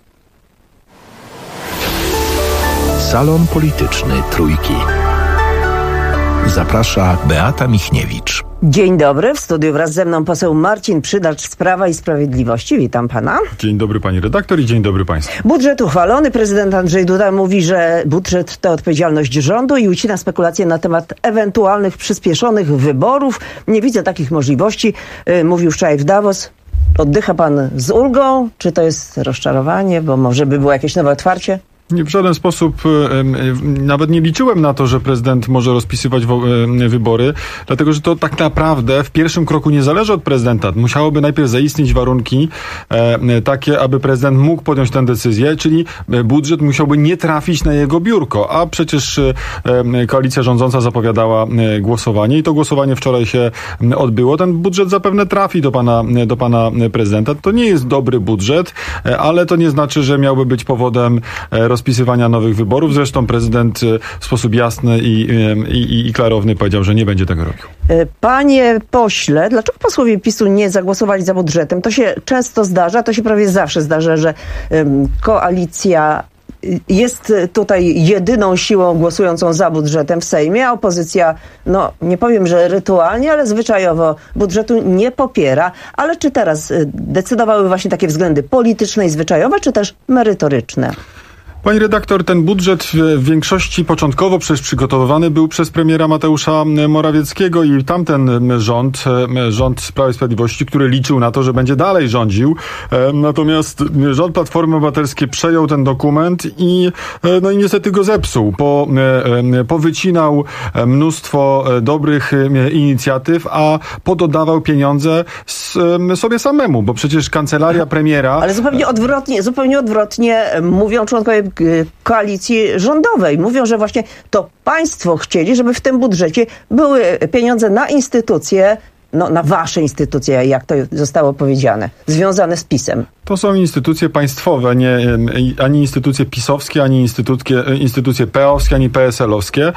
Salon Polityczny Trójki. Zaprasza Beata Michniewicz. Dzień dobry, w studiu wraz ze mną poseł Marcin Przydacz z Prawa i Sprawiedliwości. Witam pana. Dzień dobry pani redaktor i dzień dobry państwu. Budżet uchwalony. Prezydent Andrzej Duda mówi, że budżet to odpowiedzialność rządu i ucina spekulacje na temat ewentualnych przyspieszonych wyborów. Nie widzę takich możliwości. Mówił wczoraj w Davos. Oddycha pan z ulgą? Czy to jest rozczarowanie, bo może by było jakieś nowe otwarcie? Nie, w żaden sposób nawet nie liczyłem na to, że prezydent może rozpisywać wybory, dlatego że to tak naprawdę w pierwszym kroku nie zależy od prezydenta. Musiałoby najpierw zaistnieć warunki takie, aby prezydent mógł podjąć tę decyzję, czyli budżet musiałby nie trafić na jego biurko, a przecież koalicja rządząca zapowiadała głosowanie i to głosowanie wczoraj się odbyło. Ten budżet zapewne trafi do pana prezydenta. To nie jest dobry budżet, ale to nie znaczy, że miałby być powodem rozpisywania nowych wyborów. Zresztą prezydent w sposób jasny i klarowny powiedział, że nie będzie tego robił. Panie pośle, dlaczego posłowie PiS-u nie zagłosowali za budżetem? To się często zdarza, to się prawie zawsze zdarza, że koalicja jest tutaj jedyną siłą głosującą za budżetem w Sejmie, a opozycja, no nie powiem, że rytualnie, ale zwyczajowo budżetu nie popiera. Ale czy teraz decydowały właśnie takie względy polityczne i zwyczajowe, czy też merytoryczne? Pani redaktor, ten budżet w większości początkowo przygotowywany był przez premiera Mateusza Morawieckiego i tamten rząd Prawa i Sprawiedliwości, który liczył na to, że będzie dalej rządził. Natomiast rząd Platformy Obywatelskiej przejął ten dokument i niestety go zepsuł. Powycinał mnóstwo dobrych inicjatyw, a pododawał pieniądze sobie samemu, bo przecież kancelaria premiera... Ale zupełnie odwrotnie mówią członkowie koalicji rządowej. Mówią, że właśnie to państwo chcieli, żeby w tym budżecie były pieniądze na instytucje, na wasze instytucje, jak to zostało powiedziane, związane z PiS-em. To są instytucje państwowe, ani instytucje pisowskie, ani instytucje PO-owskie, ani PSL-owskie.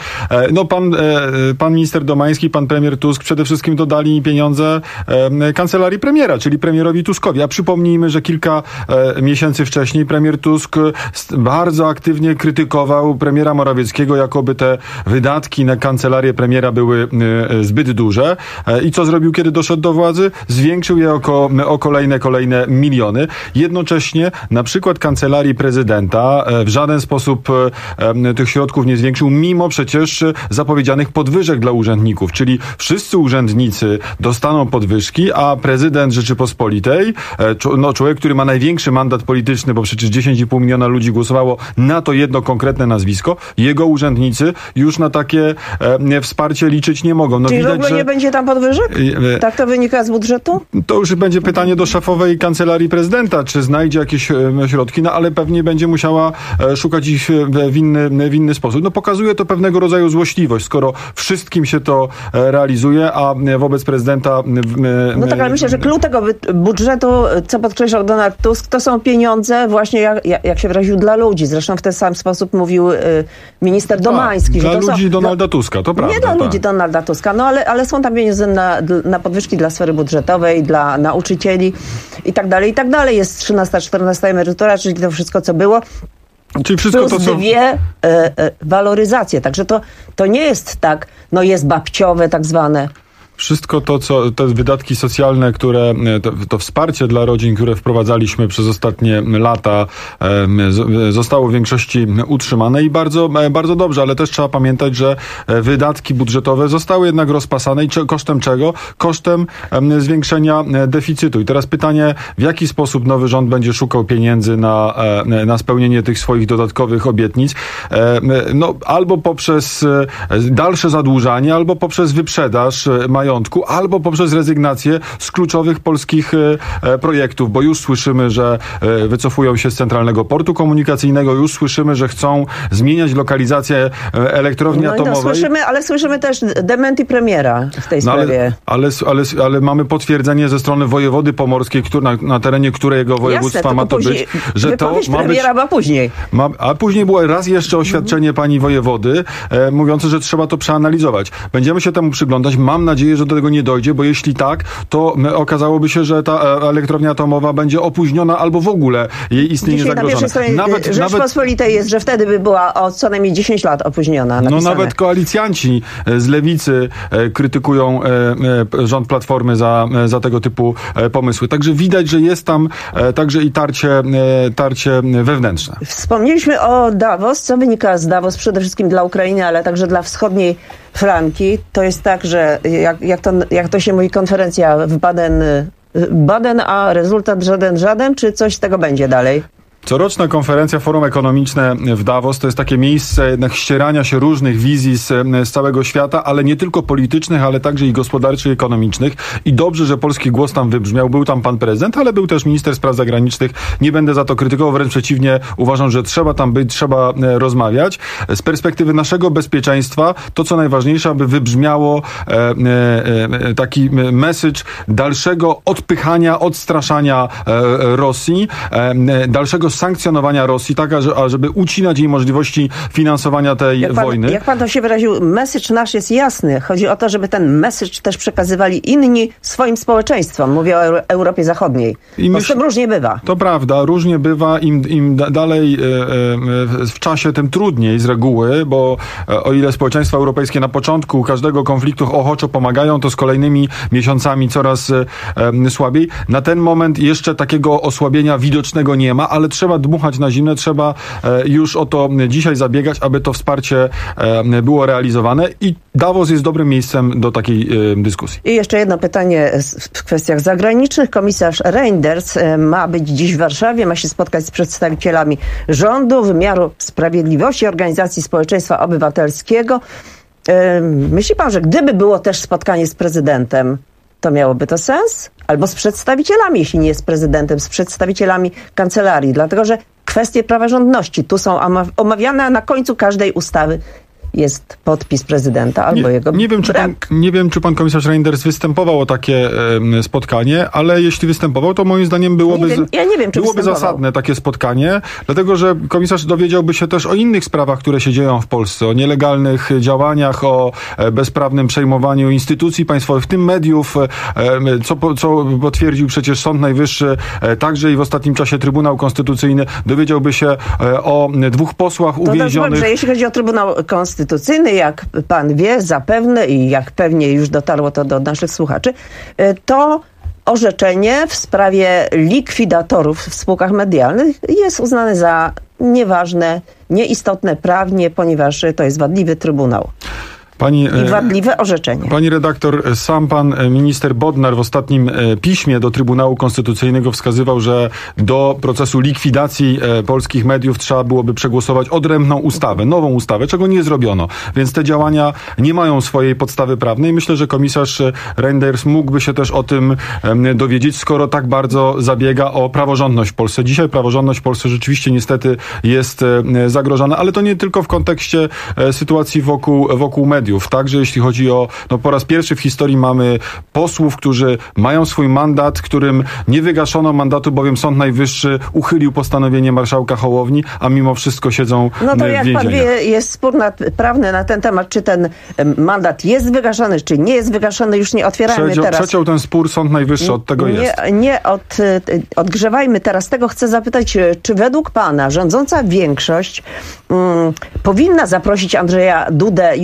Pan minister Domański, pan premier Tusk przede wszystkim dodali pieniądze kancelarii premiera, czyli premierowi Tuskowi. A przypomnijmy, że kilka miesięcy wcześniej premier Tusk bardzo aktywnie krytykował premiera Morawieckiego, jakoby te wydatki na kancelarię premiera były zbyt duże. I co zrobił, kiedy doszedł do władzy? Zwiększył je o kolejne miliony. Jednocześnie na przykład kancelarii prezydenta w żaden sposób tych środków nie zwiększył, mimo przecież zapowiedzianych podwyżek dla urzędników. Czyli wszyscy urzędnicy dostaną podwyżki, a prezydent Rzeczypospolitej, człowiek, który ma największy mandat polityczny, bo przecież 10,5 miliona ludzi głosowało na to jedno konkretne nazwisko, jego urzędnicy już na takie wsparcie liczyć nie mogą. Czyli widać, w ogóle nie będzie tam podwyżek? Tak to wynika z budżetu? To już będzie pytanie do szefowej kancelarii prezydenta, czy znajdzie jakieś środki, ale pewnie będzie musiała szukać ich w inny sposób. Pokazuje to pewnego rodzaju złośliwość, skoro wszystkim się to realizuje, a wobec prezydenta... tak, ale myślę, że klucz tego budżetu, co podkreślał Donald Tusk, to są pieniądze właśnie, jak się wyraził, dla ludzi. Zresztą w ten sam sposób mówił minister Domański. Dla ludzi Donalda Tuska, to prawda. Nie dla ludzi Donalda Tuska, ale są tam pieniądze na podwyżki dla sfery budżetowej, dla nauczycieli i tak dalej, i tak dalej. Jest 13, 14 emerytura, czyli to wszystko, co było. Czyli wszystko plus dwie waloryzacje. Także to nie jest tak, jest babciowe tak zwane. Wszystko to, co te wydatki socjalne, które to wsparcie dla rodzin, które wprowadzaliśmy przez ostatnie lata, zostało w większości utrzymane i bardzo, bardzo dobrze, ale też trzeba pamiętać, że wydatki budżetowe zostały jednak rozpasane i kosztem czego? Kosztem zwiększenia deficytu. I teraz pytanie, w jaki sposób nowy rząd będzie szukał pieniędzy na spełnienie tych swoich dodatkowych obietnic? No, albo poprzez dalsze zadłużanie, albo poprzez wyprzedaż majątku, albo poprzez rezygnację z kluczowych polskich projektów, bo już słyszymy, że wycofują się z Centralnego Portu Komunikacyjnego, już słyszymy, że chcą zmieniać lokalizację elektrowni atomowej. Słyszymy też dementi premiera w tej sprawie. Ale mamy potwierdzenie ze strony wojewody pomorskiej, na terenie którego województwa ma to być, że to ma premiera ma później. A później było raz jeszcze oświadczenie pani wojewody, mówiące, że trzeba to przeanalizować. Będziemy się temu przyglądać. Mam nadzieję, że do tego nie dojdzie, bo jeśli tak, to okazałoby się, że ta elektrownia atomowa będzie opóźniona albo w ogóle jej istnienie zagrożone. Nawet Rzeczpospolitej jest, że wtedy by była o co najmniej 10 lat opóźniona. Napisane. No nawet koalicjanci z lewicy krytykują rząd Platformy za tego typu pomysły. Także widać, że jest tam także i tarcie wewnętrzne. Wspomnieliśmy o Davos. Co wynika z Davos przede wszystkim dla Ukrainy, ale także dla wschodniej flanki? To jest tak, że jak to się mówi, konferencja w Baden, a rezultat żaden, czy coś z tego będzie dalej? Coroczna konferencja Forum Ekonomiczne w Davos to jest takie miejsce jednak ścierania się różnych wizji z całego świata, ale nie tylko politycznych, ale także i gospodarczych, i ekonomicznych. I dobrze, że polski głos tam wybrzmiał. Był tam pan prezydent, ale był też minister spraw zagranicznych. Nie będę za to krytykował, wręcz przeciwnie. Uważam, że trzeba tam być, trzeba rozmawiać. Z perspektywy naszego bezpieczeństwa to, co najważniejsze, aby wybrzmiało taki message dalszego odpychania, odstraszania Rosji, dalszego sankcjonowania Rosji, tak ażeby ucinać jej możliwości finansowania tej wojny. Jak pan to się wyraził, message nasz jest jasny. Chodzi o to, żeby ten message też przekazywali inni swoim społeczeństwom. Mówię o Europie Zachodniej. Bo z tym różnie bywa. To prawda, różnie bywa. Im dalej w czasie, tym trudniej z reguły, bo o ile społeczeństwa europejskie na początku każdego konfliktu ochoczo pomagają, to z kolejnymi miesiącami coraz słabiej. Na ten moment jeszcze takiego osłabienia widocznego nie ma, ale trzeba dmuchać na zimne, trzeba już o to dzisiaj zabiegać, aby to wsparcie było realizowane i Davos jest dobrym miejscem do takiej dyskusji. I jeszcze jedno pytanie w kwestiach zagranicznych. Komisarz Reinders ma być dziś w Warszawie, ma się spotkać z przedstawicielami rządu, wymiaru sprawiedliwości, organizacji społeczeństwa obywatelskiego. Myśli pan, że gdyby było też spotkanie z prezydentem, to miałoby to sens? Albo z przedstawicielami, jeśli nie z prezydentem, z przedstawicielami kancelarii. Dlatego, że kwestie praworządności tu są omawiane, a na końcu każdej ustawy jest podpis prezydenta albo jego nie wiem, czy pan komisarz Reinders występował o takie spotkanie, ale jeśli występował, to moim zdaniem byłoby zasadne takie spotkanie, dlatego, że komisarz dowiedziałby się też o innych sprawach, które się dzieją w Polsce, o nielegalnych działaniach, o bezprawnym przejmowaniu instytucji państwowych, w tym mediów, co potwierdził przecież Sąd Najwyższy, także i w ostatnim czasie Trybunał Konstytucyjny. Dowiedziałby się o 2 posłach uwięzionych. Dobrze, jeśli chodzi o Trybunał Konstytucyjny, jak pan wie, zapewne i jak pewnie już dotarło to do naszych słuchaczy, to orzeczenie w sprawie likwidatorów w spółkach medialnych jest uznane za nieważne, nieistotne prawnie, ponieważ to jest wadliwy trybunał. I wadliwe orzeczenie. Pani redaktor, sam pan minister Bodnar w ostatnim piśmie do Trybunału Konstytucyjnego wskazywał, że do procesu likwidacji polskich mediów trzeba byłoby przegłosować odrębną ustawę, nową ustawę, czego nie zrobiono. Więc te działania nie mają swojej podstawy prawnej. Myślę, że komisarz Reinders mógłby się też o tym dowiedzieć, skoro tak bardzo zabiega o praworządność w Polsce. Dzisiaj praworządność w Polsce rzeczywiście niestety jest zagrożona, ale to nie tylko w kontekście sytuacji wokół mediów. Także jeśli chodzi o, po raz pierwszy w historii mamy posłów, którzy mają swój mandat, którym nie wygaszono mandatu, bowiem Sąd Najwyższy uchylił postanowienie marszałka Hołowni, a mimo wszystko siedzą w więzieniach. No to jak pan wie, jest spór prawny na ten temat, czy ten mandat jest wygaszony, czy nie jest wygaszony, już nie otwierajmy teraz. Przeciął ten spór Sąd Najwyższy, od tego jest. Odgrzewajmy teraz tego. Chcę zapytać, czy według pana rządząca większość powinna zaprosić Andrzeja Dudę już na tym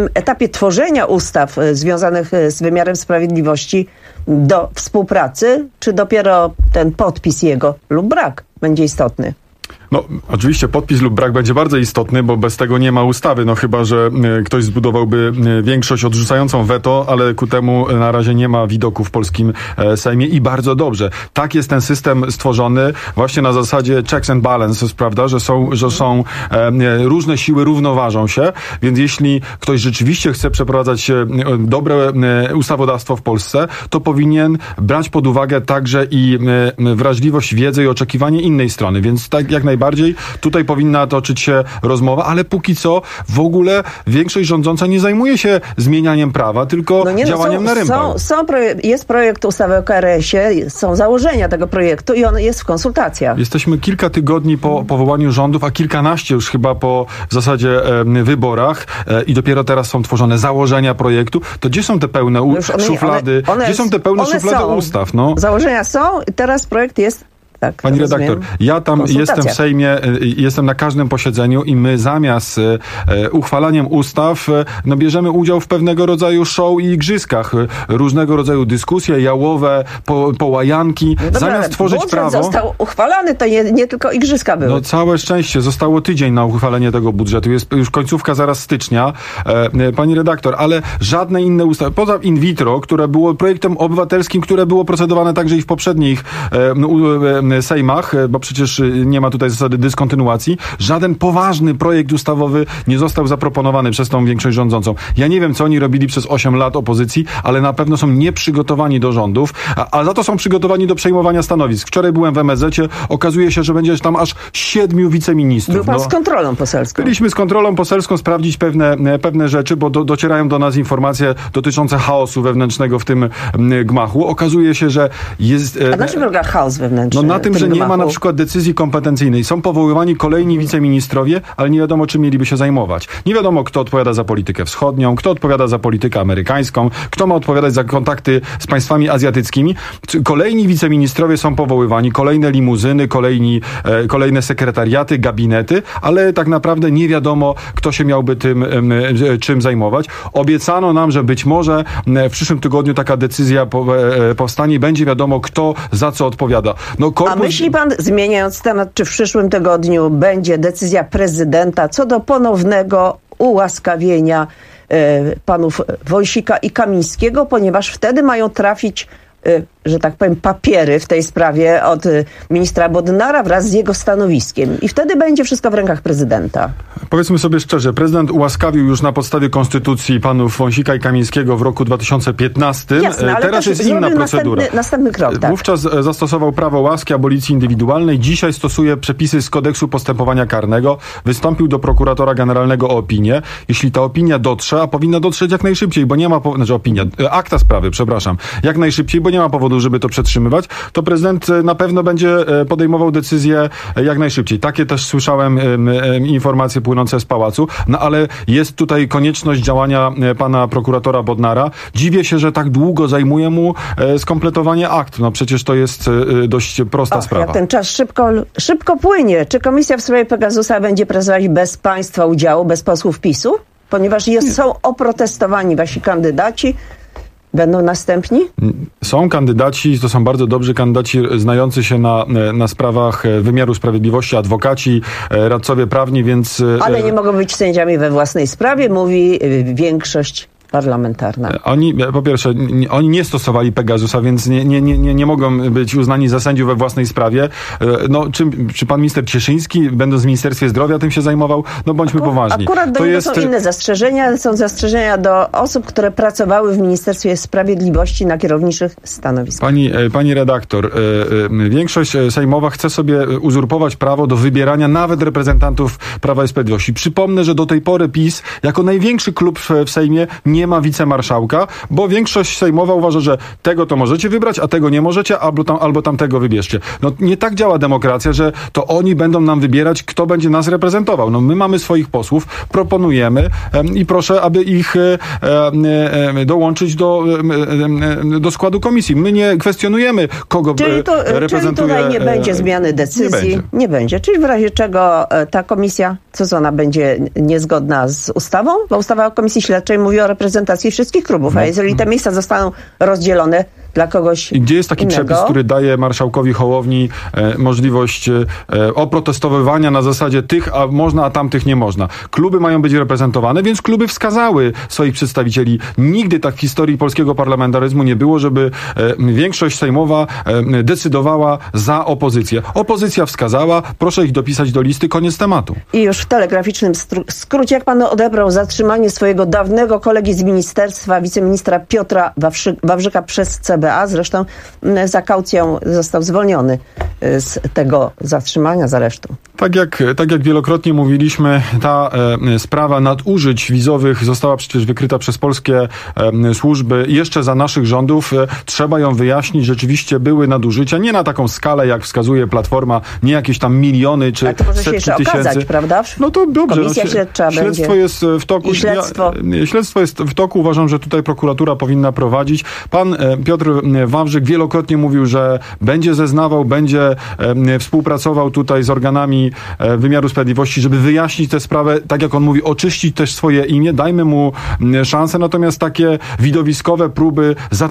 tym etapie tworzenia ustaw związanych z wymiarem sprawiedliwości do współpracy, czy dopiero ten podpis jego lub brak będzie istotny? No, oczywiście podpis lub brak będzie bardzo istotny, bo bez tego nie ma ustawy, no chyba że ktoś zbudowałby większość odrzucającą weto, ale ku temu na razie nie ma widoku w polskim Sejmie i bardzo dobrze. Tak jest ten system stworzony właśnie na zasadzie checks and balances, prawda, że są różne siły równoważą się, więc jeśli ktoś rzeczywiście chce przeprowadzać dobre ustawodawstwo w Polsce, to powinien brać pod uwagę także i wrażliwość wiedzy i oczekiwanie innej strony, więc tak jak najbardziej tutaj powinna toczyć się rozmowa, ale póki co w ogóle większość rządząca nie zajmuje się zmienianiem prawa, tylko działaniem na rympał. Jest projekt ustawy o KRS-ie, są założenia tego projektu i on jest w konsultacjach. Jesteśmy kilka tygodni po powołaniu rządów, a kilkanaście już chyba po w zasadzie wyborach i dopiero teraz są tworzone założenia projektu. To gdzie są te pełne szuflady? Gdzie są te pełne szuflady ustaw? No. Założenia są, teraz projekt jest. Tak, pani redaktor, ja tam jestem w Sejmie, jestem na każdym posiedzeniu i my zamiast uchwalaniem ustaw bierzemy udział w pewnego rodzaju show i igrzyskach. Różnego rodzaju dyskusje jałowe, połajanki. No dobra, zamiast tworzyć prawo... został uchwalony, to nie tylko igrzyska były. No całe szczęście. Zostało tydzień na uchwalenie tego budżetu. Jest już końcówka zaraz stycznia. Pani redaktor, ale żadne inne ustawy, poza in vitro, które było projektem obywatelskim, które było procedowane także i w poprzednich Sejmach, bo przecież nie ma tutaj zasady dyskontynuacji, żaden poważny projekt ustawowy nie został zaproponowany przez tą większość rządzącą. Ja nie wiem, co oni robili przez 8 lat opozycji, ale na pewno są nieprzygotowani do rządów, a za to są przygotowani do przejmowania stanowisk. Wczoraj byłem w MSZ-cie, okazuje się, że będzie tam aż 7 wiceministrów. Był pan z kontrolą poselską. Byliśmy z kontrolą poselską sprawdzić pewne rzeczy, bo docierają do nas informacje dotyczące chaosu wewnętrznego w tym gmachu. Okazuje się, że jest... A na czym polega chaos wewnętrzny? No na tym, że nie ma na przykład decyzji kompetencyjnej. Są powoływani kolejni wiceministrowie, ale nie wiadomo, czym mieliby się zajmować. Nie wiadomo, kto odpowiada za politykę wschodnią, kto odpowiada za politykę amerykańską, kto ma odpowiadać za kontakty z państwami azjatyckimi. Kolejni wiceministrowie są powoływani, kolejne limuzyny, kolejne sekretariaty, gabinety, ale tak naprawdę nie wiadomo, kto się miałby czym zajmować. Obiecano nam, że być może w przyszłym tygodniu taka decyzja powstanie i będzie wiadomo, kto za co odpowiada. A myśli pan, zmieniając temat, czy w przyszłym tygodniu będzie decyzja prezydenta co do ponownego ułaskawienia panów Wąsika i Kamińskiego, ponieważ wtedy mają trafić, że tak powiem, papiery w tej sprawie od ministra Bodnara wraz z jego stanowiskiem. I wtedy będzie wszystko w rękach prezydenta. Powiedzmy sobie szczerze, prezydent ułaskawił już na podstawie konstytucji panów Wąsika i Kamińskiego w roku 2015. Jasne, ale teraz jest inna procedura. Następny krok, tak. Wówczas zastosował prawo łaski, abolicji indywidualnej. Dzisiaj stosuje przepisy z kodeksu postępowania karnego. Wystąpił do prokuratora generalnego o opinię. Jeśli ta opinia dotrze, a powinna dotrzeć jak najszybciej, bo nie ma akta sprawy, przepraszam, jak najszybciej, bo nie ma powodu, żeby to przetrzymywać, to prezydent na pewno będzie podejmował decyzję jak najszybciej. Takie też słyszałem informacje płynące z pałacu, no ale jest tutaj konieczność działania pana prokuratora Bodnara. Dziwię się, że tak długo zajmuje mu skompletowanie akt. No przecież to jest dość prosta sprawa. Jak ten czas szybko płynie. Czy komisja w sprawie Pegasusa będzie pracować bez państwa udziału, bez posłów PiS-u? Ponieważ są oprotestowani wasi kandydaci. Będą następni? Są kandydaci, to są bardzo dobrzy kandydaci znający się na sprawach wymiaru sprawiedliwości, adwokaci, radcowie prawni, więc... Ale nie mogą być sędziami we własnej sprawie, mówi większość parlamentarna. Po pierwsze, oni nie stosowali Pegasusa, więc nie mogą być uznani za sędziów we własnej sprawie. No, czy pan minister Cieszyński, będąc w Ministerstwie Zdrowia, tym się zajmował? No bądźmy poważni. Akurat do niego są inne zastrzeżenia. Są zastrzeżenia do osób, które pracowały w Ministerstwie Sprawiedliwości na kierowniczych stanowiskach. Pani redaktor, większość sejmowa chce sobie uzurpować prawo do wybierania nawet reprezentantów Prawa i Sprawiedliwości. Przypomnę, że do tej pory PiS, jako największy klub w Sejmie, nie nie ma wicemarszałka, bo większość sejmowa uważa, że tego to możecie wybrać, a tego nie możecie, albo tamtego wybierzcie. No nie tak działa demokracja, że to oni będą nam wybierać, kto będzie nas reprezentował. No my mamy swoich posłów, proponujemy i proszę, aby ich dołączyć do składu komisji. My nie kwestionujemy, kogo reprezentuje. Czyli tutaj nie będzie zmiany decyzji. Nie będzie. Czyli w razie czego ta komisja, ona będzie niezgodna z ustawą? Bo ustawa o komisji śledczej mówi o reprezentacji wszystkich klubów, a jeżeli te miejsca zostaną rozdzielone dla kogoś I gdzie jest taki innego? przepis, który daje marszałkowi Hołowni możliwość oprotestowywania na zasadzie tych a można, a tamtych nie można. Kluby mają być reprezentowane, więc kluby wskazały swoich przedstawicieli. Nigdy tak w historii polskiego parlamentaryzmu nie było, żeby większość sejmowa decydowała za opozycję. Opozycja wskazała, proszę ich dopisać do listy, koniec tematu. I już w telegraficznym skrócie, jak pan odebrał zatrzymanie swojego dawnego kolegi z ministerstwa, wiceministra Piotra Wawrzyka przez CBA, zresztą za kaucją został zwolniony z tego zatrzymania, z aresztu. Tak jak wielokrotnie mówiliśmy, ta sprawa nadużyć wizowych została przecież wykryta przez polskie służby jeszcze za naszych rządów. Trzeba ją wyjaśnić. Rzeczywiście były nadużycia. Nie na taką skalę, jak wskazuje Platforma, nie jakieś tam miliony czy setki tysięcy. Ale to może się jeszcze okazać, prawda? No to dobrze. Komisja śledcza śledztwo będzie. Jest w toku. Śledztwo jest w toku. Uważam, że tutaj prokuratura powinna prowadzić. Pan Piotr Wawrzyk wielokrotnie mówił, że będzie zeznawał, będzie współpracował tutaj z organami wymiaru sprawiedliwości, żeby wyjaśnić tę sprawę, tak jak on mówi, oczyścić też swoje imię. Dajmy mu szansę, natomiast takie widowiskowe próby